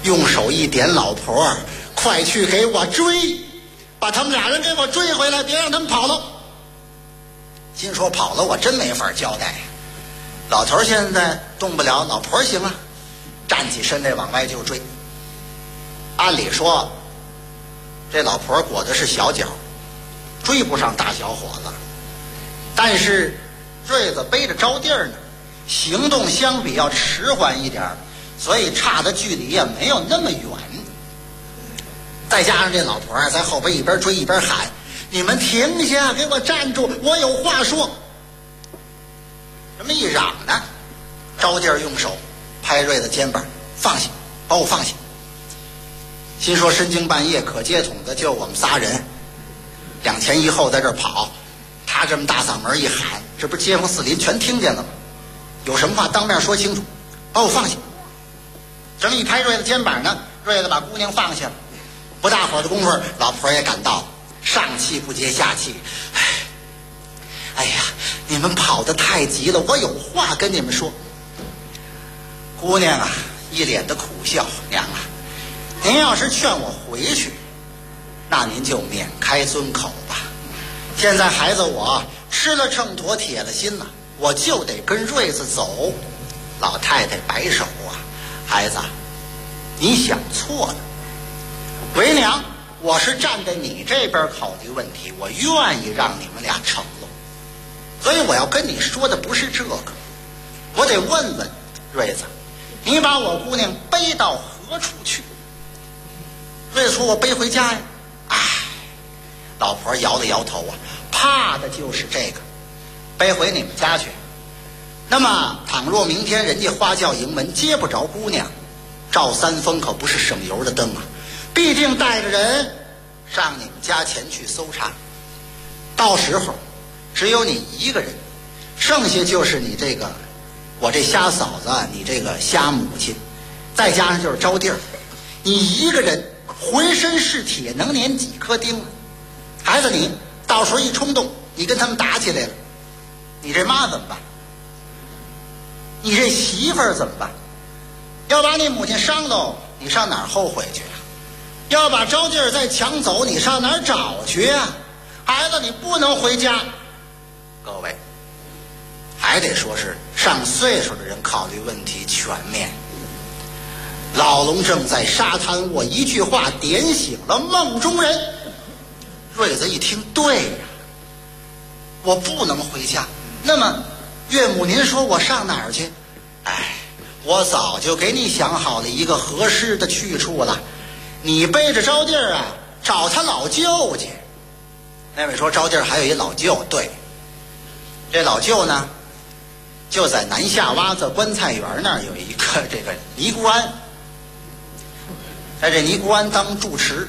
用手一点，老婆儿，快去给我追，把他们俩人给我追回来，别让他们跑了。心说跑了我真没法交代。老头现在动不了，老婆行啊，站起身来往外就追。按理说这老婆裹的是小脚，追不上大小伙子，但是瑞子背着招弟儿呢，行动相比要迟缓一点，所以差的距离也没有那么远。再加上这老婆在后边一边追一边喊：“你们停下，给我站住，我有话说。”这么一嚷呢，招弟儿用手拍瑞子肩膀：“放下，把我放下。”心说深更半夜可接筒的就我们仨人，两前一后在这儿跑，他这么大嗓门一喊，这不是街坊四邻全听见了吗？有什么话当面说清楚，把我放下。这么一拍瑞子肩膀呢，瑞子把姑娘放下了。不大会儿的功夫，老婆也赶到了，上气不接下气：“哎呀，你们跑得太急了，我有话跟你们说。”姑娘啊，一脸的苦笑：“娘啊，您要是劝我回去，那您就免开尊口吧。现在孩子我吃了秤砣铁了心了，我就得跟瑞子走。”老太太摆手啊：“孩子，你想错了。为娘，我是站在你这边考虑问题，我愿意让你们俩成了。所以我要跟你说的不是这个，我得问问瑞子，你把我姑娘背到何处去？”瑞子说：“我背回家呀。”哎，老婆摇了摇头啊，怕的就是这个，背回你们家去。那么倘若明天人家花轿迎门接不着姑娘，赵三丰可不是省油的灯啊，必定带着人上你们家前去搜查。到时候只有你一个人，剩下就是你这个我这瞎嫂子，你这个瞎母亲，再加上就是招弟儿，你一个人浑身是铁，能粘几颗钉啊？孩子，你到时候一冲动，你跟他们打起来了，你这妈怎么办？你这媳妇儿怎么办？要把你母亲伤喽，你上哪儿后悔去啊？要把招弟儿再抢走，你上哪儿找去啊？孩子，你不能回家。各位，还得说是上岁数的人考虑问题全面。老龙正在沙滩卧，一句话点醒了梦中人。瑞子一听，对呀，我不能回家。那么岳母您说我上哪儿去？哎，我早就给你想好了一个合适的去处了。你背着招弟儿啊，找他老舅去。那位说招弟儿还有一老舅，对，这老舅呢就在南下洼子棺材园那儿有一个这个尼姑庵，在这尼姑庵当住持，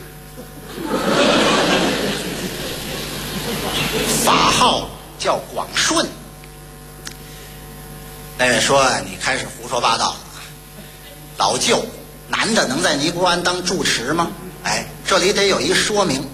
法号叫广顺。那位说你开始胡说八道了，老舅男的能在尼姑庵当住持吗？哎，这里得有一说明，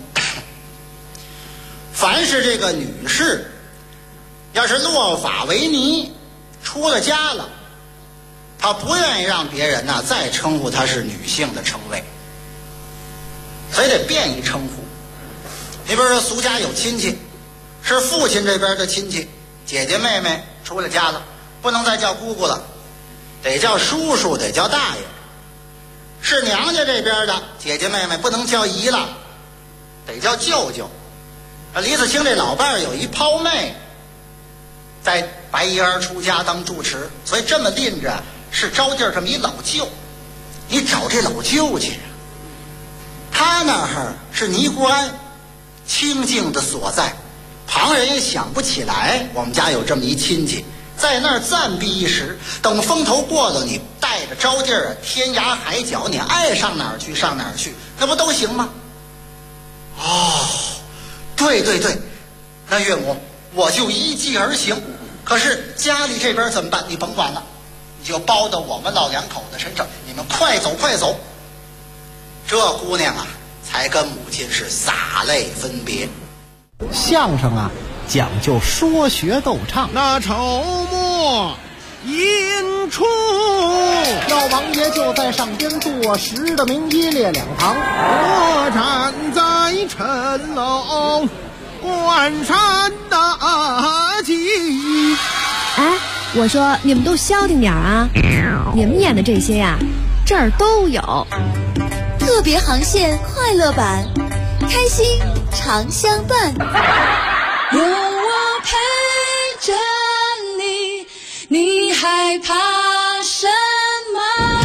凡是这个女士要是落发为尼，出了家了，她不愿意让别人呢再称呼她是女性的称谓，所以得变一称呼。你比如说俗家有亲戚，是父亲这边的亲戚，姐姐妹妹出了家了，不能再叫姑姑了，得叫叔叔，得叫大爷。是娘家这边的姐姐妹妹不能叫姨了，得叫舅舅。李子清这老伴儿有一胞妹在白衣儿出家当住持，所以这么拎着是招弟儿这么一老舅。你找这老舅去，他那儿是尼姑庵，清静的所在，旁人也想不起来我们家有这么一亲戚，在那儿暂避一时，等风头过了，你带着招弟儿天涯海角，你爱上哪儿去上哪儿去，那不都行吗？哦，对对对，那岳母我就依计而行。可是家里这边怎么办？你甭管了，你就包到我们老两口子身上，你们快走快走。这姑娘啊才跟母亲是洒泪分别。 相声啊讲究说学逗唱， 那筹末引出。 老王爷就在上边坐实的名义列两旁， 我站在城楼观山大吉。 哎，我说你们都消停点啊！你们演的这些呀，这儿都有。 特别航线快乐版，开心常相伴。 有我陪着你，你害怕什么？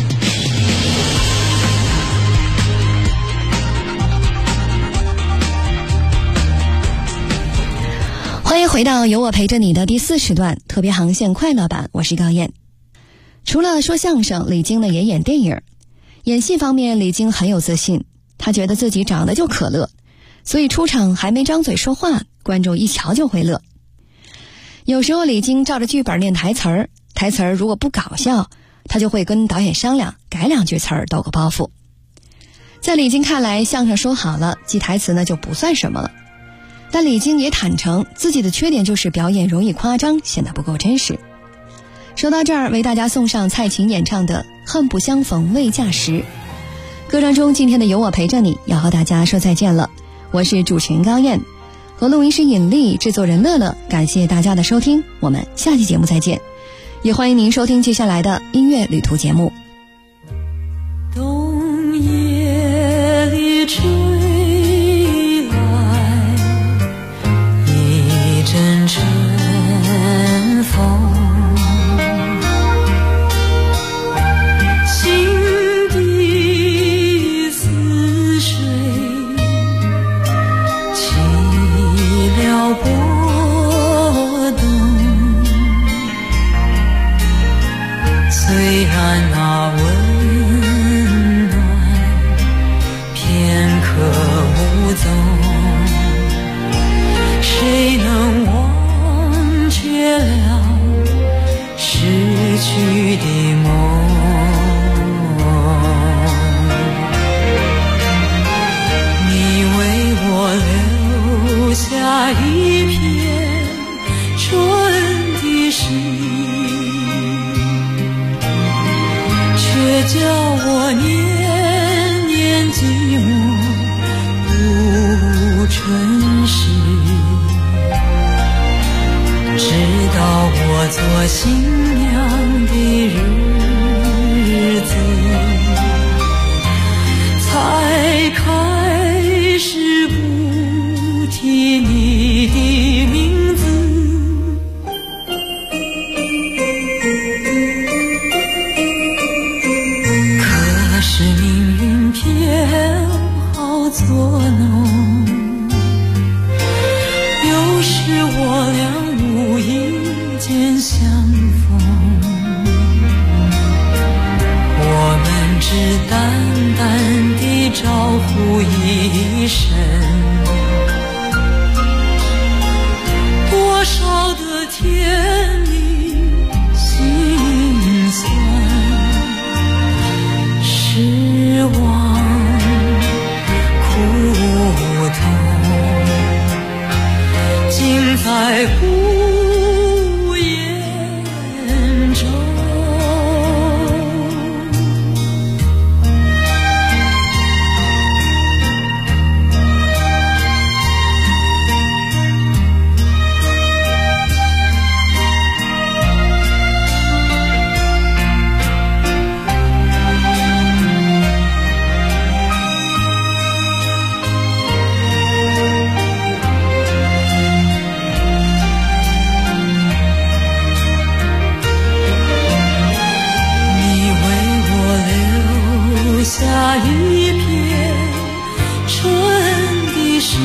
欢迎回到有我陪着你的第4时段特别航线快乐版，我是高燕。除了说相声，李菁呢也演电影。演戏方面，李菁很有自信，他觉得自己长得就可乐，所以出场还没张嘴说话，观众一瞧就会乐。有时候李菁照着剧本念台词儿，台词儿如果不搞笑，他就会跟导演商量改2句词儿抖个包袱。在李菁看来，相声说好了，记台词呢就不算什么了。但李菁也坦诚自己的缺点就是表演容易夸张，显得不够真实。说到这儿，为大家送上蔡琴演唱的《恨不相逢未嫁时》。歌声中，今天的有我陪着你要和大家说再见了。我是主持人高燕，和录音师尹丽，制作人乐乐，感谢大家的收听，我们下期节目再见。也欢迎您收听接下来的音乐旅途节目。 冬夜里吹来一阵春风，虽然那温暖片刻无踪，谁能忘却了逝去的梦？你为我留下一片春的诗，却叫我年年寂寞不春时，直到我做新娘的日子，才开始不提你的名字。是命运偏好作弄，有时我俩无意间相逢，我们只淡淡地招呼一声，多少的甜蜜心酸，失望苦痛，尽在无言中。下一片春的诗，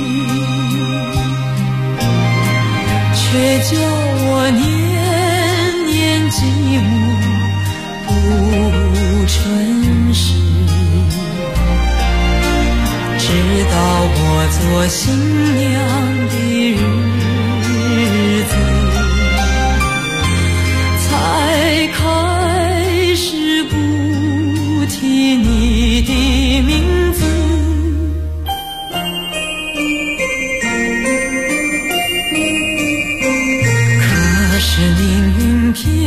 却叫我年年寂寞不春时，直到我做新娘的日子，才开始不提你的名字。可是命运偏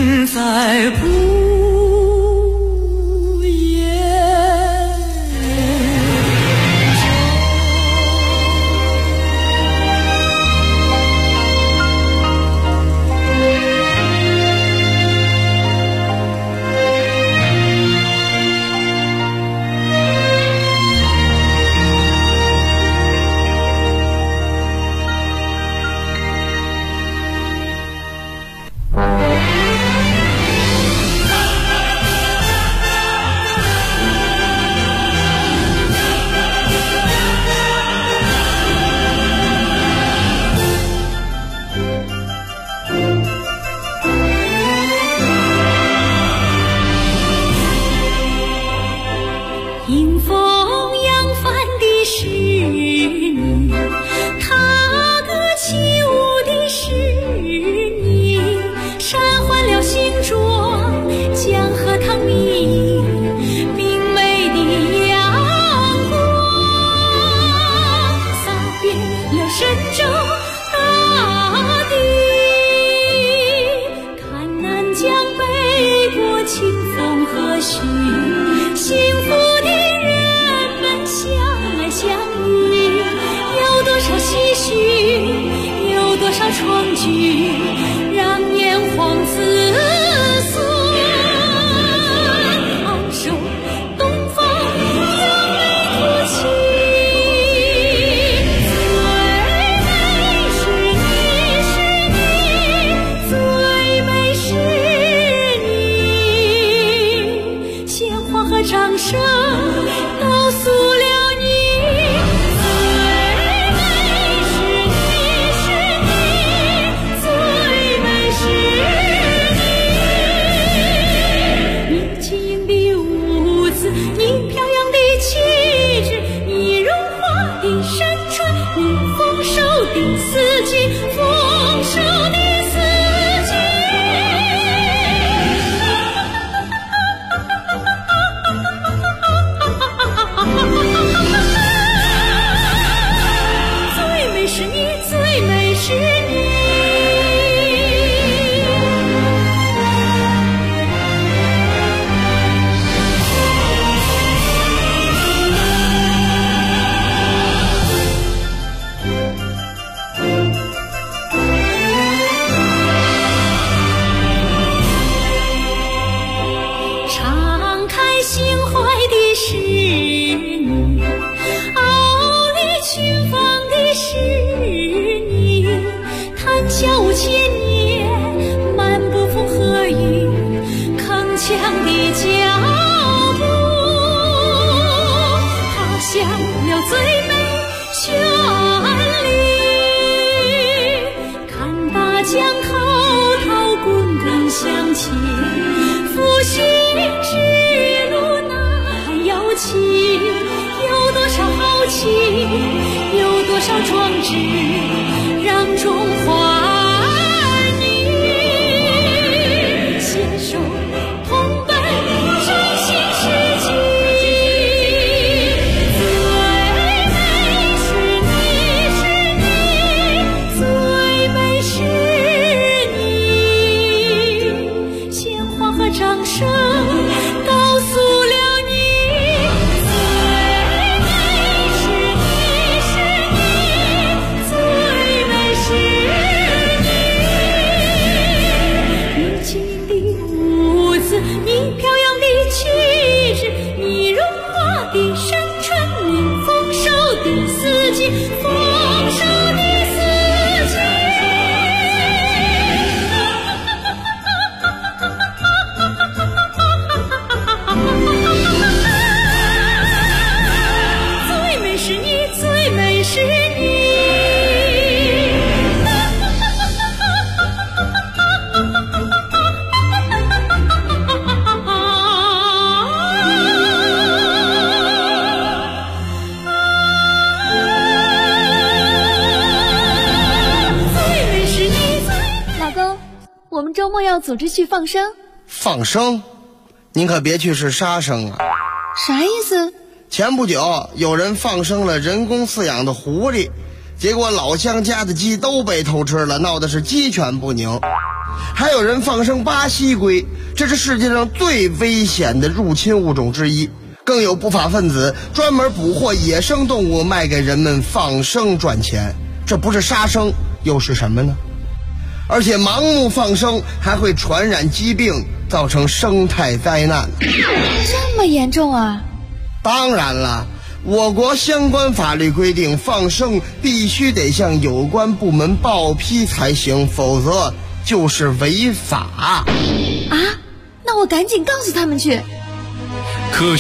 现在不言迎风扬帆的是你，踏歌起舞的是你，闪换了星妆，江河淌你明媚的阳光，洒遍了神州大地，看南疆北国清风和煦，幸福相爱相依，有多少唏嘘，有多少创举，让炎黄子孙昂首东方扬眉吐气。最美是你，鲜花和掌声告诉了有多少壮志，让中华儿女携手同奔振兴世纪。最美是你，最美是你，鲜花和掌声告诉了周末要组织去放生。 放生？您可别去是杀生啊！ 啥意思？ 前不久有人放生了人工饲养的狐狸，结果老乡家的鸡都被偷吃了，闹的是鸡犬不宁。 还有人放生巴西龟，这是世界上最危险的入侵物种之一。更有不法分子专门捕获野生动物卖给人们放生赚钱，这不是杀生又是什么呢？而且盲目放生还会传染疾病，造成生态灾难。 这么严重啊？ 当然了，我国相关法律规定，放生必须得向有关部门报批才行，否则就是违法。 啊，那我赶紧告诉他们去。 科学